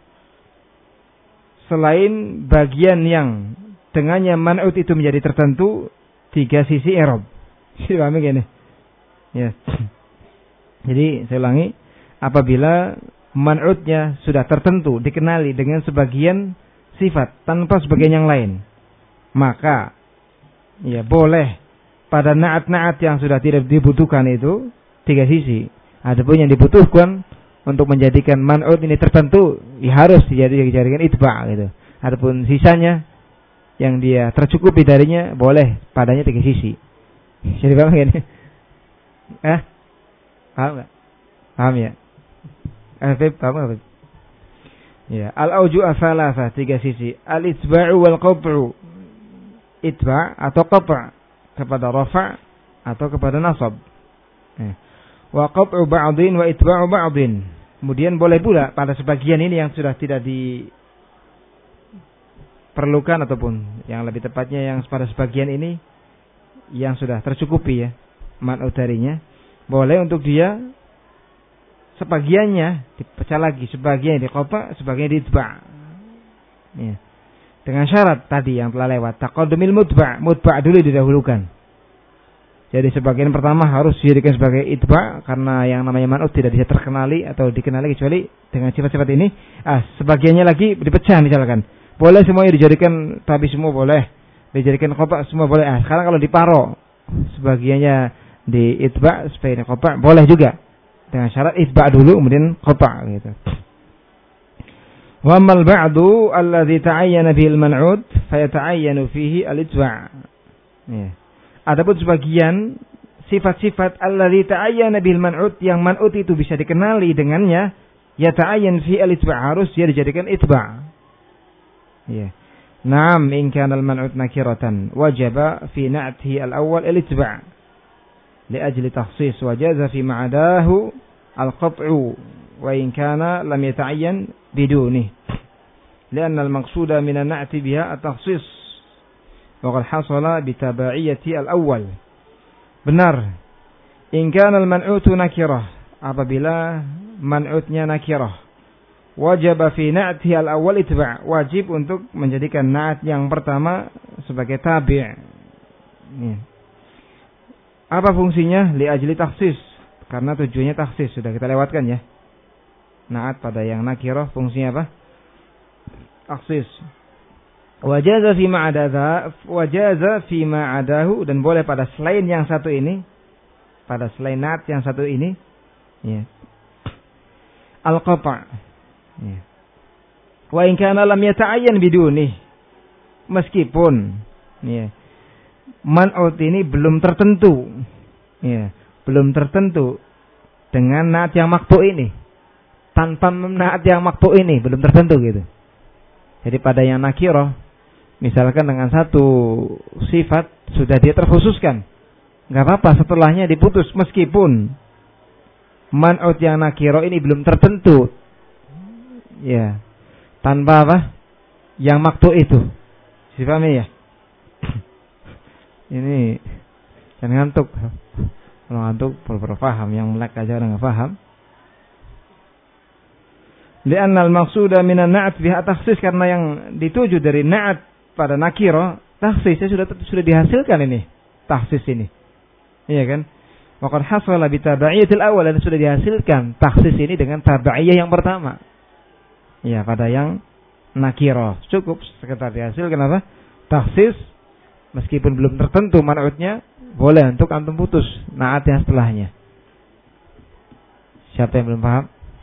selain bagian yang dengannya man'ut itu menjadi tertentu, tiga sisi i'rab. Pahami gini? Ya. Jadi saya ulangi, apabila man'utnya sudah tertentu, dikenali dengan sebagian sifat tanpa sebagian yang lain, maka ya boleh pada naat-naat yang sudah tidak dibutuhkan itu tiga sisi. Adapun yang dibutuhkan untuk menjadikan man'ut ini tertentu, ya harus dijadikan itba gitu. Adapun sisanya yang dia tercukupi darinya boleh padanya tiga sisi. Jadi paham gini? Eh? Paham enggak? Paham ya? Eh, paham enggak? Ya, al-auju asalasa, tiga sisi. Al-itba'u wal qat'u. Itba' atau qat' kepada rafa' atau kepada nasab. Ya. Wa qat'u ba'dhin wa itba'u ba'dhin. Kemudian boleh pula pada sebagian ini yang sudah tidak diperlukan, ataupun yang lebih tepatnya yang pada sebagian ini yang sudah tercukupi ya man'ut darinya, boleh untuk dia sebagiannya dipecah lagi, sebagian di qata', sebagian di itba'. Ya. Dengan syarat tadi yang telah lewat, taqaddumil mutba', mutba' dulu didahulukan. Jadi sebagian pertama harus dijadikan sebagai itba' karena yang namanya man'ut tidak bisa terkenali atau dikenali kecuali dengan sifat-sifat ini. Ah, sebagiannya lagi dipecah misalkan. Boleh semuanya dijadikan, tapi semua boleh. Dijadikan qata' semua boleh. Ah, sekarang kalau diparo sebagiannya di itba', sebagiannya qata' boleh juga. Dengan syarat itba' dulu kemudian qata' gitu. Wa mal ba'du alladhi ta'ayyana bihil man'ud fayata'ayyanu fihi al-itba'. Ya. Adapun sebagian sifat-sifat alladhi ta'ayyana bihil man'ud yang man'ud itu bisa dikenali dengannya, ya ta'ayyan fi al-itba', harus dia dijadikan itba'. Ya. Naam in kana al-man'ud nakiratan wajaba fi na'tihi al-awwal al-itba'. لأجل تخصيص وجاز في معداه القطع وإن كان لم يتعين بدونه لأن المقصود من النعت بها التخصيص وقد حصل بتبعية الأول. Benar, in kana al-man'utu nakirah, apabila man'utnya nakirah, wajib fi na'tihi al-awwal itba', wajib untuk menjadikan na'at yang pertama sebagai tabi'. Nih. Apa fungsinya? Li ajli takhsis, karena tujuannya takhsis, sudah kita lewatkan ya. Na'at pada yang nakirah fungsinya apa? Takhsis. Wajaza fi ma'adaha, wajaza fi ma'adahu, dan boleh pada selain yang satu ini, pada selain na'at yang satu ini, ya. Al-qata'. Ya. Wa in kana lam yata'ayyan biduni, meskipun ya man'ut ini belum tertentu, ya, belum tertentu dengan na'at yang maqtu' ini, tanpa na'at yang maqtu' ini belum tertentu gitu. Jadi pada yang nakirah, misalkan dengan satu sifat sudah dia terkhususkan, nggak apa-apa setelahnya diputus meskipun man'ut yang nakirah ini belum tertentu, ya, tanpa apa yang maqtu' itu. Dipahami ya? Ini jangan ngantuk. Kalau ngantuk perlu paham, yang melek aja orang enggak paham. Li'anna al-maqsuda min an-na'at biha takhsis, karena yang dituju dari na'at pada nakira, takhsisnya sudah sudah dihasilkan ini. Takhsis ini. Iya kan? Wa qad hasala bi tabi'iyatil awwal, dan sudah dihasilkan takhsis ini dengan tabi'iyah yang pertama. Iya, pada yang nakira. Cukup sekedar dihasilkan apa? Takhsis. Meskipun belum tertentu man'utnya, boleh untuk antum putus na'at yang setelahnya. Siapa yang belum paham?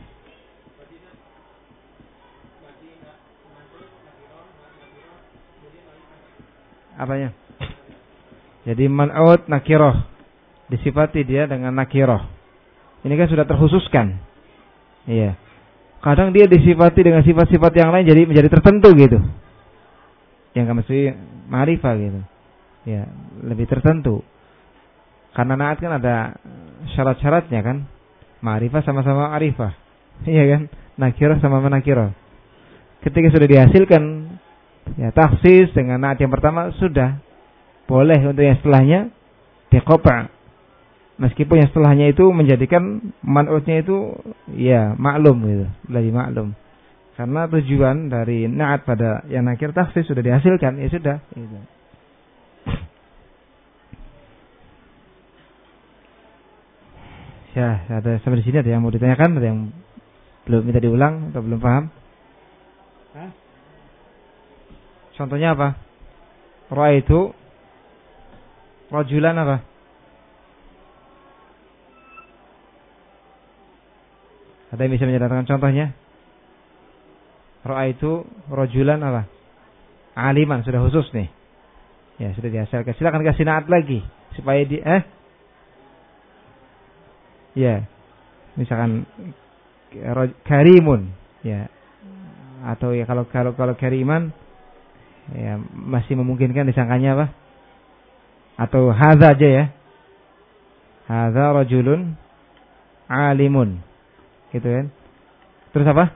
Apanya? Jadi man'ut nakirah, disifati dia dengan nakirah. Ini kan sudah terkhususkan. Iya. Kadang dia disifati dengan sifat-sifat yang lain jadi menjadi tertentu gitu. Yang enggak mesti ma'rifah gitu. Ya, lebih tertentu. Karena na'at kan ada syarat-syaratnya kan. Ma'rifah sama-sama ma'rifah. Iya kan? Nakirah sama menakirah. Ketika sudah dihasilkan ya takhsis dengan na'at yang pertama, sudah boleh untuk yang setelahnya diqata'. Meskipun yang setelahnya itu menjadikan man'utnya itu ya maklum gitu, lebih maklum. Karena tujuan dari na'at pada yang nakir takhsis sudah dihasilkan, ya sudah gitu. Ya, ada sampai di sini ada yang mau ditanyakan, ada yang belum minta diulang atau belum paham? Hah? Contohnya apa? Ra'aitu rajulan apa? Ada yang bisa menjelaskan contohnya? Ra'aitu rajulan apa? Aliman, sudah khusus nih. Ya, sudah dihasilkan. Silakan kasih naat lagi supaya di eh ya. Misalkan karimun, ya. Atau ya kalau kalau kalau kariman ya masih memungkinkan disangkanya apa? Atau hadza aja ya. Hadza rajulun alimun. Gitu kan. Terus apa?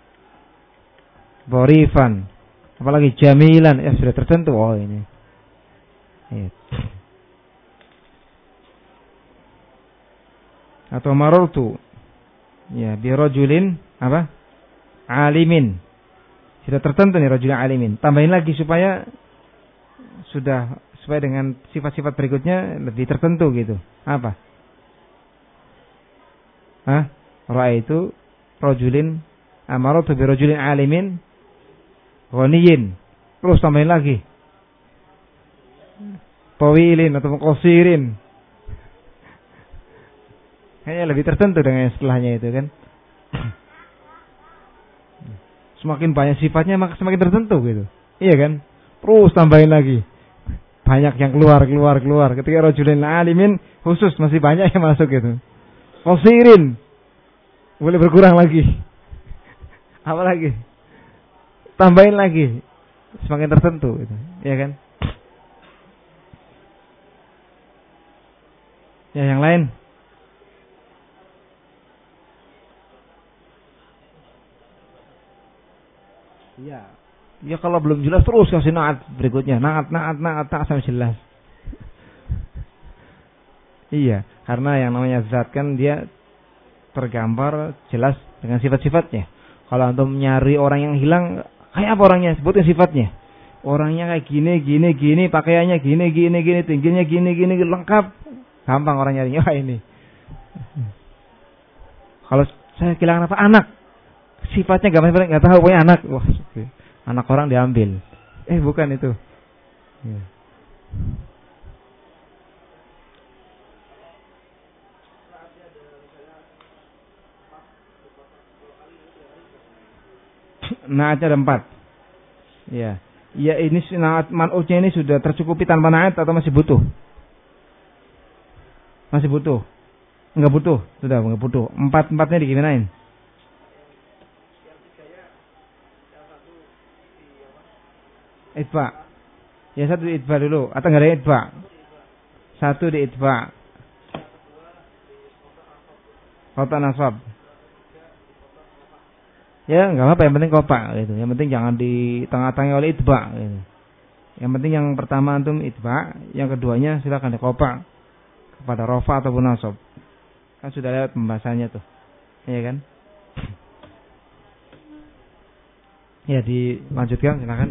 Borifan. Apalagi jamilan. Ya sudah tertentu. Oh ini. Ya. Atau marartu. Ya, bi rajulin apa? Alimin. Sudah tertentu nih rajulun alimin. Tambahin lagi supaya sudah supaya dengan sifat-sifat berikutnya lebih tertentu gitu. Apa? Hah? Ra'aitu rajulin amaratu bi rajulin alimin ghaniyin. Terus tambahin lagi. Tawilin atau qasirin. Kayaknya lebih tertentu dengan setelahnya itu kan. Semakin banyak sifatnya maka semakin tertentu gitu. Iya kan? Terus tambahin lagi. Banyak yang keluar, keluar, keluar. Ketika rajulin alimin khusus masih banyak yang masuk gitu. Qasirin. Boleh berkurang lagi. Apa lagi? Tambahin lagi. Semakin tertentu gitu. Iya kan? Ya yang lain. Ya. Ya kalau belum jelas terus kasih naat berikutnya. Naat, naat, naat, naat sampai jelas. Iya. Karena yang namanya zat kan dia tergambar jelas dengan sifat-sifatnya. Kalau antum nyari orang yang hilang, kayak apa orangnya? Sebutin sifatnya. Orangnya kayak gini, gini, gini, pakaiannya gini, gini, gini, tingginya gini, gini, lengkap. Gampang orang nyarinya. Wah ini. Kalau saya kehilangan apa? Anak. Sifatnya gampang, nggak tahu. Pokoknya anak. Wah, anak orang diambil. Eh bukan itu. Ya. Naatnya ada empat. Ya, ya ini naat man'utnya ini sudah tercukupi tanpa naat atau masih butuh? Masih butuh? Enggak butuh, sudah enggak butuh. Empat empatnya digimanain? Itba. Ya satu di itba dulu. Atau enggak ada itba? Satu di itba. Kota nasab. Ya nggak apa-apa, yang penting kopak gitu. Yang penting jangan di tengah-tengah oleh itba gitu. Yang penting yang pertama antum itba, yang keduanya silakan dikopak kepada rofa ataupun nasab. Kan sudah lewat pembahasannya tuh. Iya kan? Ya dilanjutkan silakan.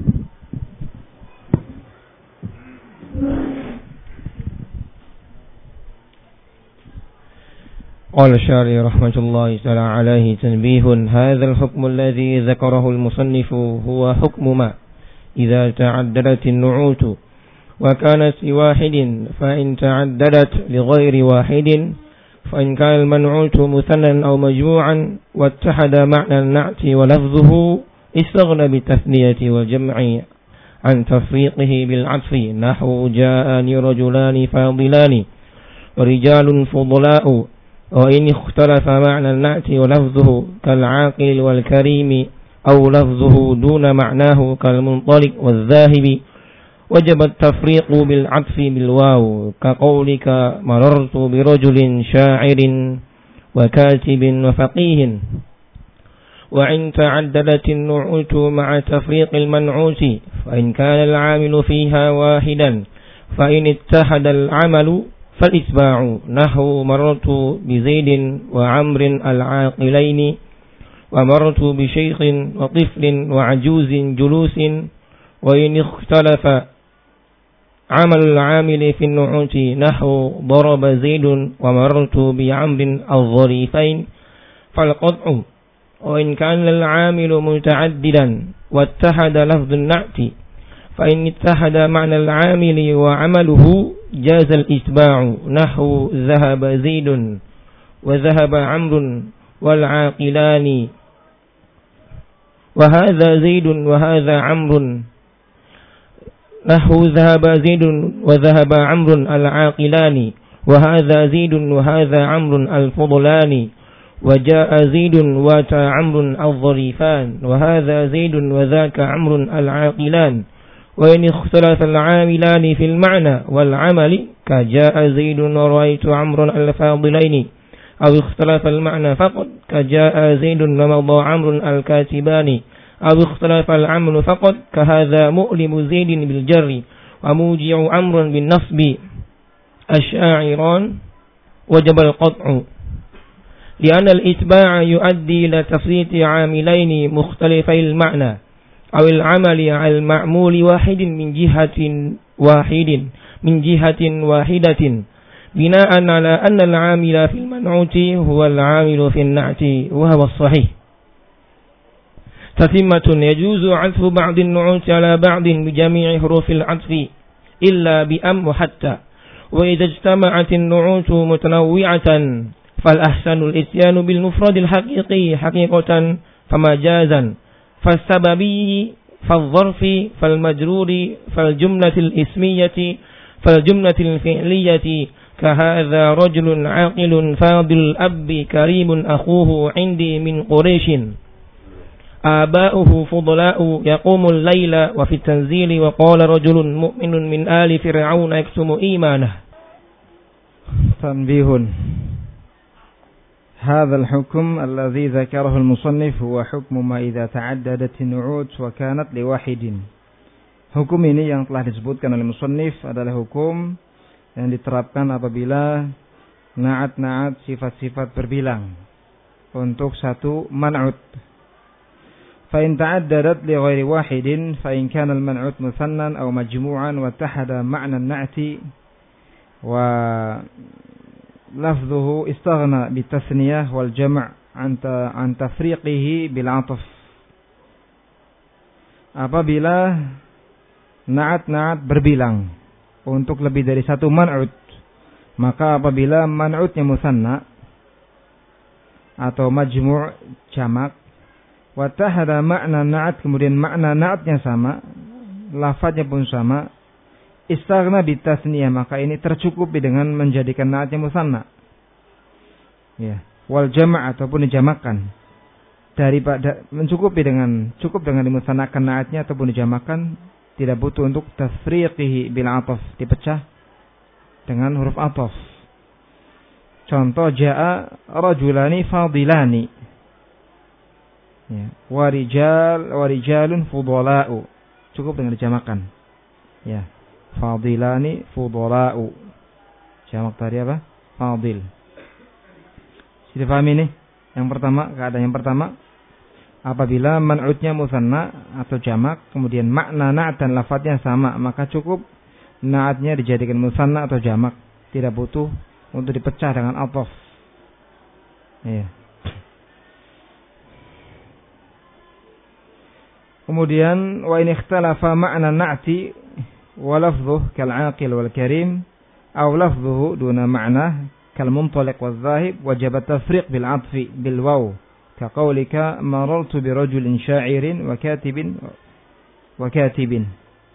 قال الشارع رحمة الله تعالى عليه تنبيه هذا الحكم الذي ذكره المصنف هو حكم ما إذا تعددت النعوت وكانت لواحد فإن تعددت لغير واحد فإن كان المنعوت مثنى أو مجموعا واتحد معنى النعت ولفظه استغنى بالتثنية والجمع عن تفريقه بالعطف نحو جاءني رجلان فاضلان ورجال فضلاء وإن اختلف معنى النعت ولفظه كالعاقل والكريم أو لفظه دون معناه كالمنطلق والذاهب وجب التفريق بالعطف بالواو كقولك مررت برجل شاعر وكاتب وفقيه وإن تعددت النعوت مع تفريق المنعوت فإن كان العامل فيها واحدا فإن اتحد العمل فالإتباع نحو مررت بزيد وعمر العاقلين ومررت بشيخ وطفل وعجوز جلوس وإن اختلف عمل العامل في النعوت نحو ضرب زيد ومررت بعمر الظريفين فالقطع وإن كان العامل متعددا واتحد لفظ النعت فإن اتحد معنى العامل وعمله جاز الإتباع نحو ذهب زيد وذهب عمرو والعاقلان وهذا زيد وهذا عمرو نحو ذهب زيد وذهب عمرو العاقلان وهذا زيد وهذا عمرو الفضلان وجاء زيد واتى عمرو الظريفان وهذا زيد وذاك عمرو العاقلان وإن اختلف العاملان في المعنى والعمل كجاء زيد ورأيت عمرو الفاضلين أو اختلف المعنى فقط كجاء زيد ومضى عمرو الكاتبان أو اختلف العمل فقط كهذا مؤلم زيد بالجر وموجع عمرو بالنصب الشاعران وجب القطع لأن الإتباع يؤدي إلى تفريط عاملين مختلفي المعنى أو العمل على المعمول واحد من جهة واحد من جهة واحدة بناء على أن العامل في المنعوت هو العامل في النعت وهو الصحيح. تتمة يجوز عطف بعض النعوت على بعض بجميع حروف العطف إلا بأم وحتى وإذا اجتمعت النعوت متنوعة فالأحسن الإتيان بالمفرد الحقيقي حقيقة فمجازا فالسببي فالظرف فالمجرور فالجملة الإسمية فالجملة الفعلية كهذا رجل عاقل فاضل الأب كريم أخوه عندي من قريش آباؤه فضلاء يقوم الليل وفي التنزيل وقال رجل مؤمن من آل فرعون يكتم إيمانه. تنبيه هذا الحكم الذي ذكره المصنف هو حكم ما إذا تعددت النعوت وكانت لواحد. Hukum ini yang telah disebutkan oleh musannif adalah hukum yang diterapkan apabila na'at-na'at sifat-sifat berbilang untuk satu man'ut. Fa in ta'addadat li ghairi wahidin fa in kana al-man'ut muthannan aw majmu'an wa tahada ma'na an-na'ti wa lafzuhu istaghna bitasniyah wal jam' anta an tafriqihi bil 'athf. Apabila na'at-na'at berbilang untuk lebih dari satu man'ut, maka apabila man'utnya musanna atau majmu' jamak wa tahada makna na'at, kemudian makna na'atnya sama, lafadznya pun sama, istaghna bitasniyah, maka ini tercukupi dengan menjadikan na'atnya musanna. Ya, wal jama' ataupun dijamakan. Daripada mencukupi dengan cukup dengan dimusannakan na'atnya ataupun dijamakan, tidak butuh untuk tafriqihi bil 'athf, dipecah dengan huruf 'athf. Contoh jaa rajulani fadilani. Ya, warijal warijalun fudala'u. Cukup dengan dijamakan. Ya, fadilani fudala'u. Jamak tadi apa? Fadil. Sudah paham ini? Yang pertama, keadaan yang pertama, apabila man'utnya musanna atau jamak, kemudian makna na'at dan lafadznya sama, maka cukup na'atnya dijadikan musanna atau jamak, tidak butuh untuk dipecah dengan athaf. Ya. Kemudian wa in ikhtalafa ma'na na'ti wa lafdhuhu kal 'aqil wal karim aw lafdhuhu duna ma'na kal muntaliq wal zahib wajib tafriq bil 'athfi bil waw ka qaulika marartu bi rajulin sya'irin wa katibin wa katibin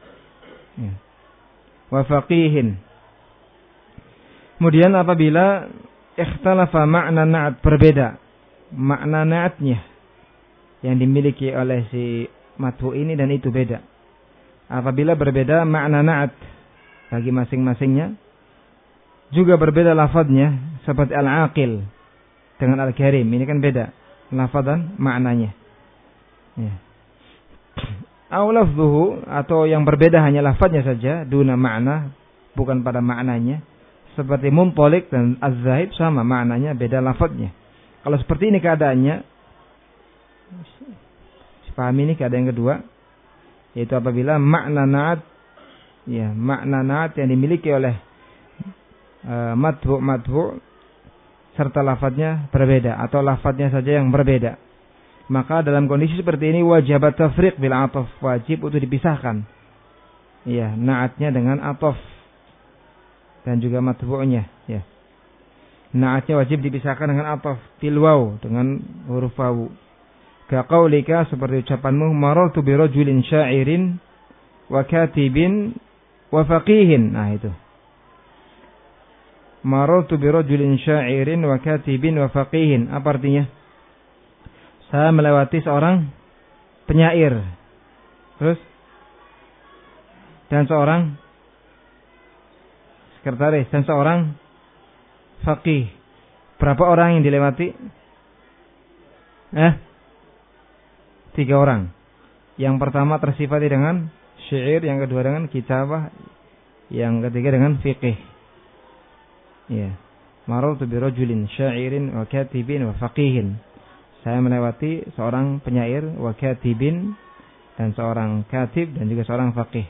wa faqihin. Kemudian apabila ikhtalafa ma'na na'at, berbeda makna na'atnya yang dimiliki oleh si madhu ini dan itu beda. Apabila berbeda makna na'at bagi masing-masingnya, juga berbeda lafadznya, seperti al-aqil dengan al-karim, ini kan beda lafadz dan maknanya. Ya. Aw lafdhuhu, atau yang berbeda hanya lafadznya saja, duna makna, bukan pada maknanya, seperti muntalik dan az-zahid, sama maknanya, beda lafadznya. Kalau seperti ini keadaannya, pahami ini keadaan yang kedua, yaitu apabila makna na'at, ya, makna na'at yang dimiliki oleh uh, madhu madhu serta lafadznya berbeda atau lafadznya saja yang berbeda, maka dalam kondisi seperti ini wajib tafriq bil 'athf, wajib untuk dipisahkan ya, na'atnya dengan atof dan juga matbu'nya, ya. Na'atnya wajib dipisahkan dengan atof fil waw, dengan huruf wawu. Ka qaulika, seperti ucapanmu, marartu bi rajulin sya'irin wa katibin wa faqihin. Nah itu. Marartu bi rajulin sya'irin wa katibin wa faqihin. Apa artinya? Saya melewati seorang penyair. Terus dan seorang sekretaris dan seorang faqih. Berapa orang yang dilewati? Eh? Tiga orang. Yang pertama tersifati dengan syair, yang kedua dengan kitabah, yang ketiga dengan fiqih. Ya. Marartu bi rajulin sya'irin wa katibin wa faqihin. Saya melewati seorang penyair, wa katibin, dan seorang katib, dan juga seorang faqih.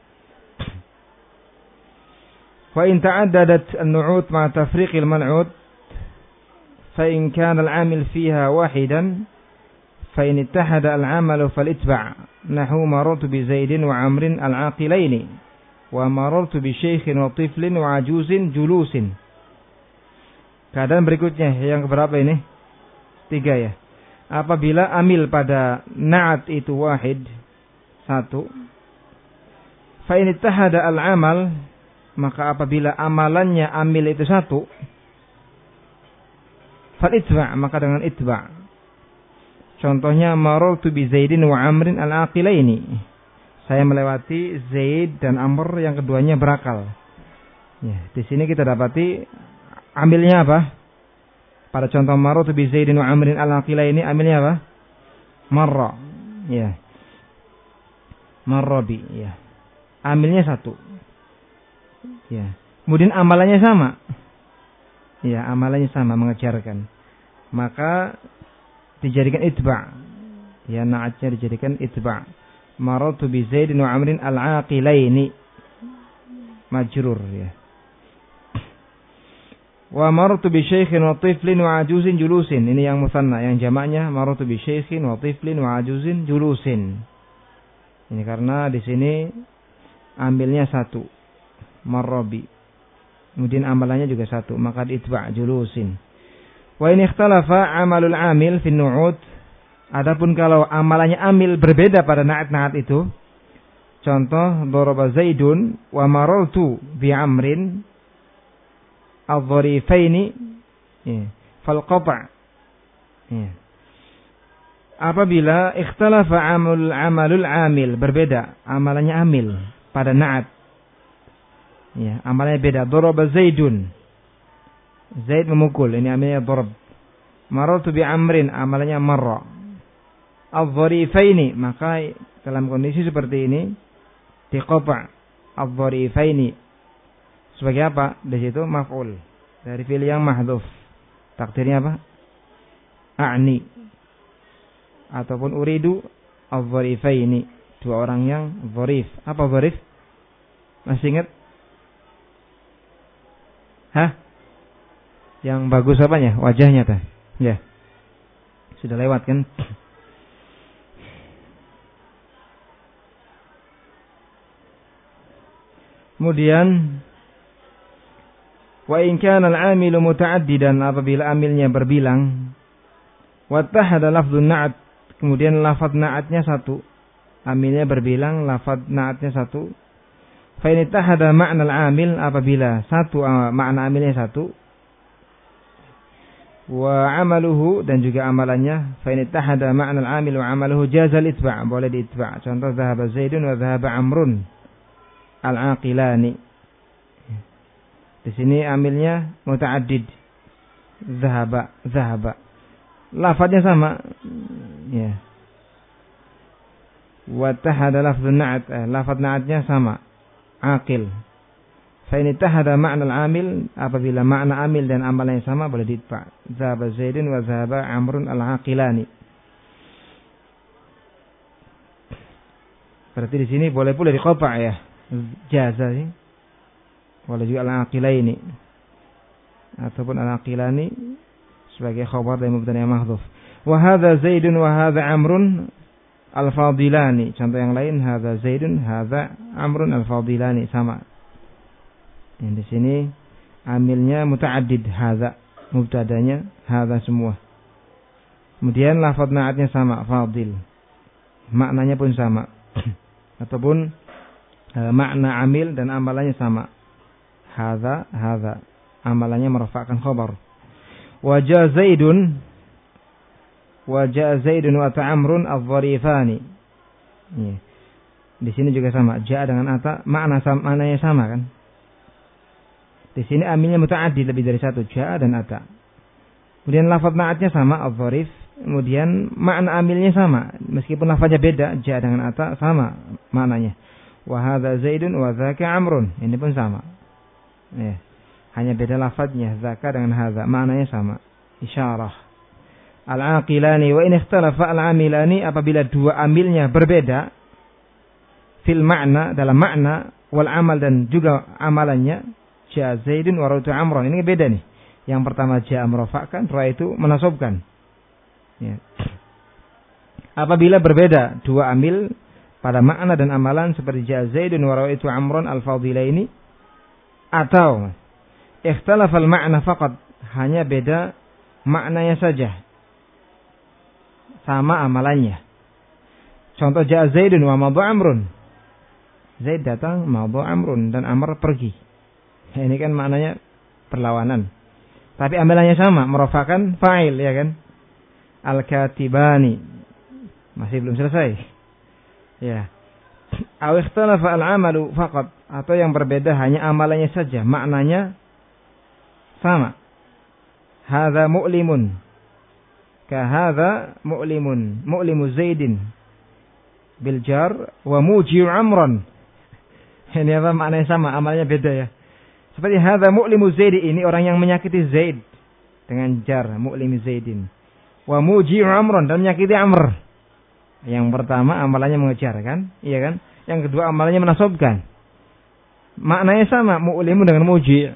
Wa in ta'addadat an-nu'ut ma'a tafriqil man'ut fa in kana al-'amil fiha wahidan fa in ittahada al-'amalu fal-itba' nahu marartu bi Zaidin wa Amrin al-'aqilaini wa marartu bi syaikhin wa tiflin wa 'ajuzin julusin. Keadaan berikutnya yang keberapa ini? Tiga ya. Apabila amil pada na'at itu wahid, satu. Fa in ittahada al-amal, maka apabila amalannya amil itu satu, fal itba', maka dengan itba'. Contohnya marartu bi Zaidin wa Amrin al-aqilaini. Saya melewati Zaid dan Amr yang keduanya berakal. Ya, di sini kita dapati amilnya apa? Pada contoh marartu bi Zaidin wa Amrin al-aqilaini, amilnya apa? Marra. Ya. Marrabi, ya. Amilnya satu. Ya. Kemudian amalannya sama. Ya, amalannya sama, mengejarkan. Maka dijadikan itba'. Ya, na'atnya dijadikan itba'. Marartu bi Zaidin wa Amrin al-aqilaini. Majrur, ya. Wa marartu bi syaikhin wa tiflin wa ajuzin julusin. Ini yang musanna, yang jamaknya marartu bi syaikhin wa tiflin wa ajuzin julusin. Ini karena di sini ambilnya satu, marrabi. Kemudian amalannya juga satu, maka diitba' julusin. Wa in ikhtalafa amalul amil fi nu'ud. Adapun kalau amalannya amil berbeda pada na'at-na'at itu. Contoh, daraba Zaidun wa marartu bi Amrin adh-dharifaini, ya, fal qata'. Ya. Apabila ikhtalafa amalul amalul amil, berbeda amalannya amil pada na'at. Ya, amalannya beda. Daraba Zaidun. Zaid memukul, ini amilnya darab. Marartu bi Amrin, amalannya marra. Adh-dharifaini, maka dalam kondisi seperti ini diqata' adh-dharifaini. Sebagai apa? Di situ maf'ul dari fi'il yang mahdhuf. Takdirnya apa? A'ni. Ataupun uridu adh-dharifaini, dua orang yang dharif. Apa dharif? Masih ingat? Hah? Yang bagus apanya? Wajahnya tah. Ya. Sudah lewat kan? Kemudian wa in kana al-'amilu muta'addidan, apabila amilnya berbilang, wa tahada lafdhun na'at, kemudian lafaz na'atnya satu, amilnya berbilang, lafaz na'atnya satu. Fa in tahada ma'na al-'amil, apabila satu uh, makna amilnya satu, wa 'amaluhu, dan juga amalannya, fa in tahada ma'na al-'amil wa 'amaluhu jaza al-itba', boleh diitba'. Contoh dhahaba Zaidun wa dhahaba Amrun al-aqilani. Di sini amilnya muta'addid. Dhahaba, dhahaba. Lafadznya sama. Ya. Wa tahada lafdzun na'at, eh, lafadz na'atnya sama. Aqil. Fa in tahada ma'na al-amil, apabila makna amil dan amalannya sama, boleh ditba'. Dhahaba Zaidun wa dhahaba Amrun al-aqilani. Berarti di sini boleh pula diqata' ya. Jaza ya. Boleh juga al-aqilaini ataupun al-aqilani sebagai khabar dari mubtada' mahdhuf. Wa hadza Zaidun wa hadza Amrun al-fadilani. Contoh yang lain, hadza Zaidun, hadza Amrun al-fadilani, sama. Yang di sini amilnya muta'addid, hadza, mubtadanya hadza semua. Kemudian lafaz na'atnya sama, fadil. Maknanya pun sama. Ataupun e, makna amil dan amalannya sama. Hadza, hadza. Amalannya merafa'kan khabar. Wa jaa Zaidun wa jaa Zaidun wa Amrun adh-dharifani. Ya. Di sini juga sama, jaa dengan ata, makna sama, maknanya sama kan? Di sini amilnya muta'addid, lebih dari satu, jaa dan ata. Kemudian lafaz na'atnya sama, adh-dharif. Kemudian makna amilnya sama, meskipun lafaznya beda, jaa dengan ata sama maknanya. Wa hadza Zaidun wa dzaka Amrun. Ini pun sama. Ya. Hanya beda lafaznya, dzaka dengan hadza, maknanya sama. Isyarah. Al-aqilani wa in ikhtalafa al-amilani, apabila dua amilnya berbeda fil makna, dalam makna, wal amal dan juga amalannya, jaa Zaidun wa ra'aitu Amran. Ini beda nih. Yang pertama jaa merofakkan, ra'aitu menasabkan. Ya. Apabila berbeda dua amil pada makna dan amalan seperti jaa Zaidun wa ra'aitu Amran al-fadilaini, atau ikhtalafa al-ma'na faqat, hanya beda maknanya saja, sama amalannya. Contoh jaa Zaidun wa madha Amrun. Zaid datang, madha Amrun, dan Amr pergi. Ini kan maknanya perlawanan. Tapi amalannya sama, merofakkan fa'il, ya kan? Al-katibani. Masih belum selesai. Ya. Aw ikhtalafa al-amalu faqat, atau yang berbeda hanya amalannya saja, maknanya sama. Hadza mu'limun. Ka hadza mu'limun, mu'limu Zaidin bil jar wa muji'u Amran. Ini apa maknanya sama, amalnya beda ya. Seperti hadza mu'limu Zaid, ini orang yang menyakiti Zaid dengan jar mu'lim Zaidin. Wa muji'u Amran, dan menyakiti Amr. Yang pertama amalannya mengejar kan? Iya kan? Yang kedua amalannya menasabkan. Maknanya sama, mu'limu dengan muji'.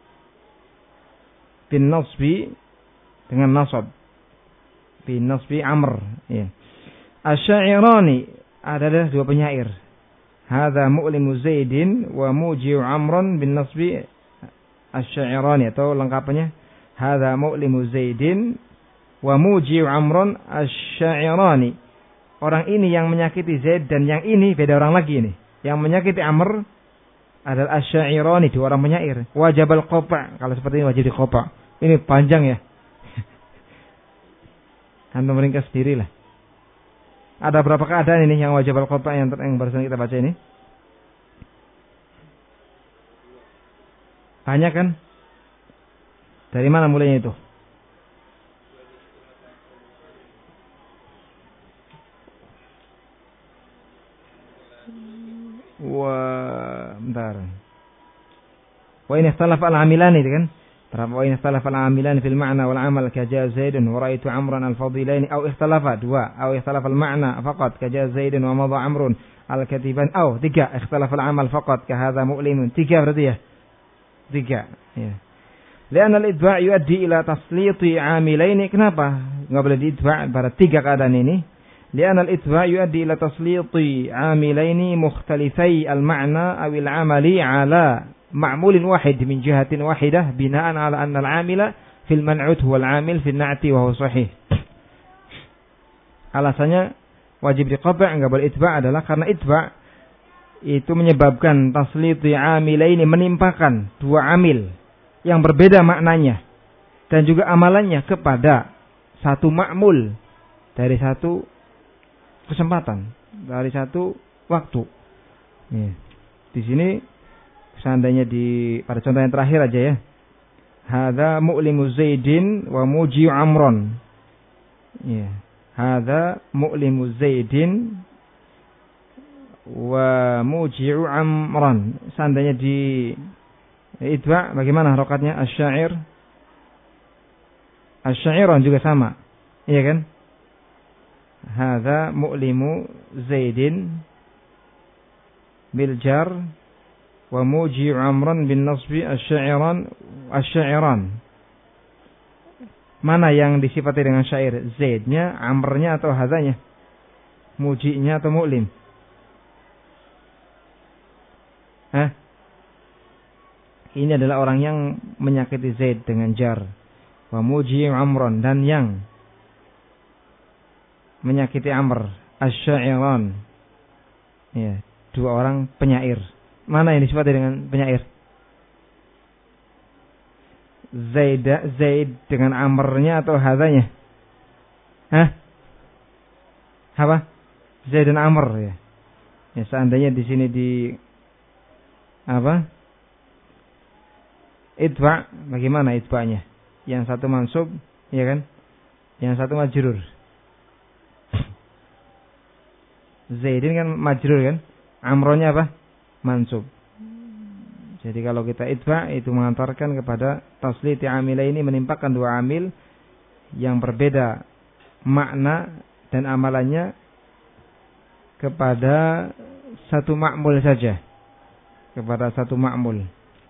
Bin nasbi dengan nasab. Bin nasbi Amr, ya. Asy-syairani, ada dua penyair. Hadza mu'limu Zaidin wa muji'u Amran bin nasbi asy-syairani, atau lengkapannya hadza mu'limu Zaidin wa muji'u Amran asy-syairani. Orang ini yang menyakiti Zaid, dan yang ini beda orang lagi ini. Yang menyakiti Amr adalah asy-syairani, dua orang penyair. Wajib al-qata', kalau seperti ini wajib di-qata'. Ini panjang ya. Antum meringkas sendirilah. Ada berapa keadaan ini yang wajib al-qata' yang, yang barusan kita baca ini? Banyak kan? Dari mana mulainya itu? Wah, bentar. Wa in ikhtalafa al-amilani, itu kan? Berapa wa in ikhtalafa al-amilani fil ma'na wal 'amal ka jaa Zaidun wa ra'aitu Amran al-fadilaini, aw ikhtalafa, dua, aw ikhtalafa al-ma'na faqat ka jaa Zaidun wa madha Amrun al-katiban, aw tiga, ikhtalafa al-'amal faqat ka hadza mu'limun. Tiga berarti ya? Tiga, ya. Lian al-idba' yuaddi ila tasliti 'amilaini. Kenapa enggak boleh diidba' pada tiga keadaan ini? Lian al-idba' yuaddi ila tasliti 'amilaini mukhtalifai al-ma'na aw al-'amali 'ala ma'mulin wahid min jihatin wahidah bina'an 'ala anna al-'amila fil man'ut huwa al-'amil fil na'ti wa huwa sahih. Alasannya wajib diqata', enggak boleh itba' adalah karena itba' itu menyebabkan tasliti 'amilaini, menimpakan dua amil yang berbeda maknanya dan juga amalannya kepada satu ma'mul dari satu kesempatan, dari satu waktu. Ya. Di sini seandainya di pada contoh yang terakhir aja ya. Hadza mu'limu Zaidin wa muji'u Amran. Ya. Hadza mu'limu Zaidin wa muji'u Amran. Seandainya di idba' bagaimana harokatnya? Asy-syair. Asy-syairan juga sama. Iya kan? Hadza mu'limu Zaidin bil jar wa muji'u Amran bin nasbi asy-syairan asy-syairan. Mana yang disifati dengan syair? Zaidnya, Amrnya, atau hadzanya? Muji'nya atau mu'lim? Hah? Ini adalah orang yang menyakiti Zaid dengan jar. Wa muji' Amron, dan yang menyakiti Amr, asy-syairan. Ya, dua orang penyair. Mana yang disifati dengan penyair? Zaid Zaid dengan Amrnya atau hadanya? Hah? Apa? Zaid dan Amr ya. Ya, seandainya di sini di apa? Idfa, bagaimana idfa'nya? Yang satu mansub, ya kan? Yang satu majrur. Zaidin kan majrur kan? Amronya apa? Mansub. Jadi kalau kita idfa itu mengantarkan kepada tasliti amila ini, menimpakan dua amil yang berbeda makna dan amalannya kepada satu ma'mul saja. Kepada satu ma'mul.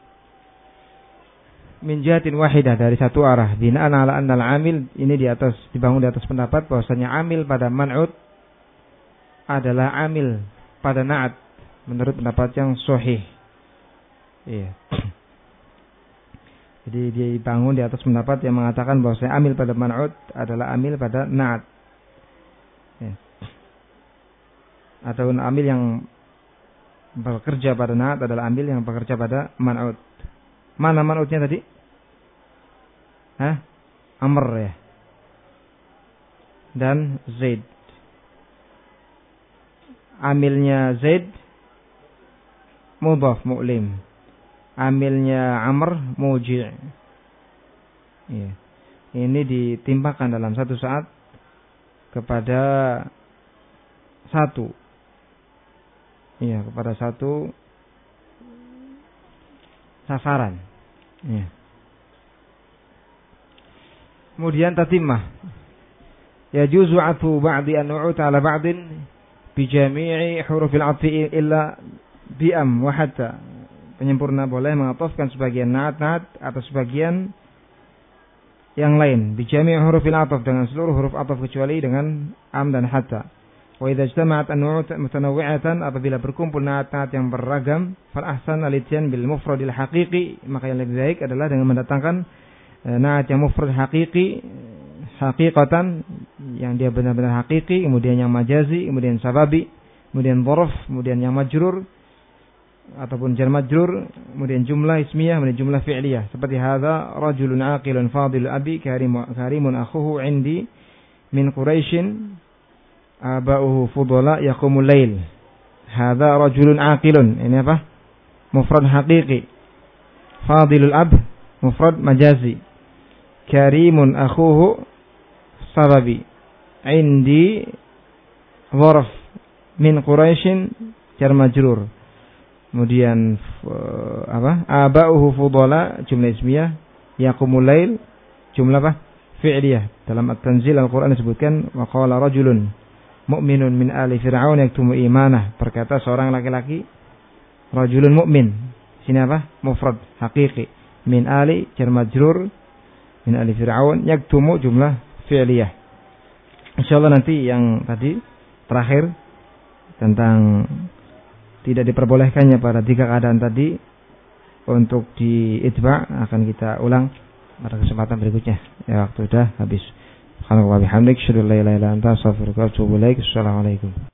Min jihatin wahidah, dari satu arah. Bina'an ala annal amil, ini di atas, dibangun di atas pendapat bahwasanya amil pada man'ud adalah amil pada na'at, menurut pendapat yang sahih. Iya. Jadi dibangun di atas pendapat yang mengatakan bahwasanya amil pada man'ud adalah amil pada na'at. Ya. Atau amil yang bekerja pada na'at adalah amil yang bekerja pada man'ud. Mana man'udnya tadi? Hah? Amr ya. Dan Zaid. Amilnya Zaid mudhaf mu'lim. Amilnya Amr muji'. Ya. Ini ditimpakan dalam satu saat kepada satu. Iya, kepada satu sasaran. Ya. Kemudian tatimah. Yajuzu 'atfu ba'di an-nu'ut 'ala ba'din bi jami'i hurufil 'athfi illa bi'am wa hatta. Penyempurna boleh mengatofkan sebagian na'at-na'at atau sebagian yang lain. Bi jami'i hurufil 'athf, dengan seluruh huruf ataf kecuali dengan am dan hatta. Wa idza ijtama'at an-nu'ut mutanawwi'atan, apabila berkumpul na'at-na'at yang beragam, fal ahsan al-ityan bil mufradil haqiqi, maka yang lebih baik adalah dengan mendatangkan na'at yang mufrad haqiqi, haqiqatan, yang dia benar-benar hakiki, kemudian yang majazi, kemudian sababi, kemudian dhorf, kemudian yang majrur ataupun jar majrur, kemudian jumlah ismiyah, kemudian jumlah fi'liyah. Seperti hadza rajulun aqilun fadil abi karimun akhuhu indi min quraisyin aba'uhu fudala yaqumul lail. Hadza rajulun aqilun, ini apa? Mufrad haqiqi. Fadilul ab mufrad majazi. Karimun akhuhu sababi. Indi dharf min quraisyin jar majrur. Kemudian uh, apa? Aba'uhu fudala jumlah ismiyah, yaqumul lail jumlah apa? Fi'liyah. Dalam At-Tanzil Al-Qur'an disebutkan wa qala rajulun mu'minun min ali fir'aun yaktumu imanah. Berkata seorang laki-laki, rajulun mu'min. Sini apa? Mufrad haqiqi. Min ali jar majrur, min ali fir'aun yaktumu jumlah fi'liyah. Insyaallah nanti yang tadi terakhir tentang tidak diperbolehkannya pada tiga keadaan tadi untuk di itba akan kita ulang pada kesempatan berikutnya. Ya, waktu sudah habis. Subhanallah wa bihamdik, asyhadu an la ilaha illa anta, astaghfiruka wa atubu ilaik. Assalamualaikum.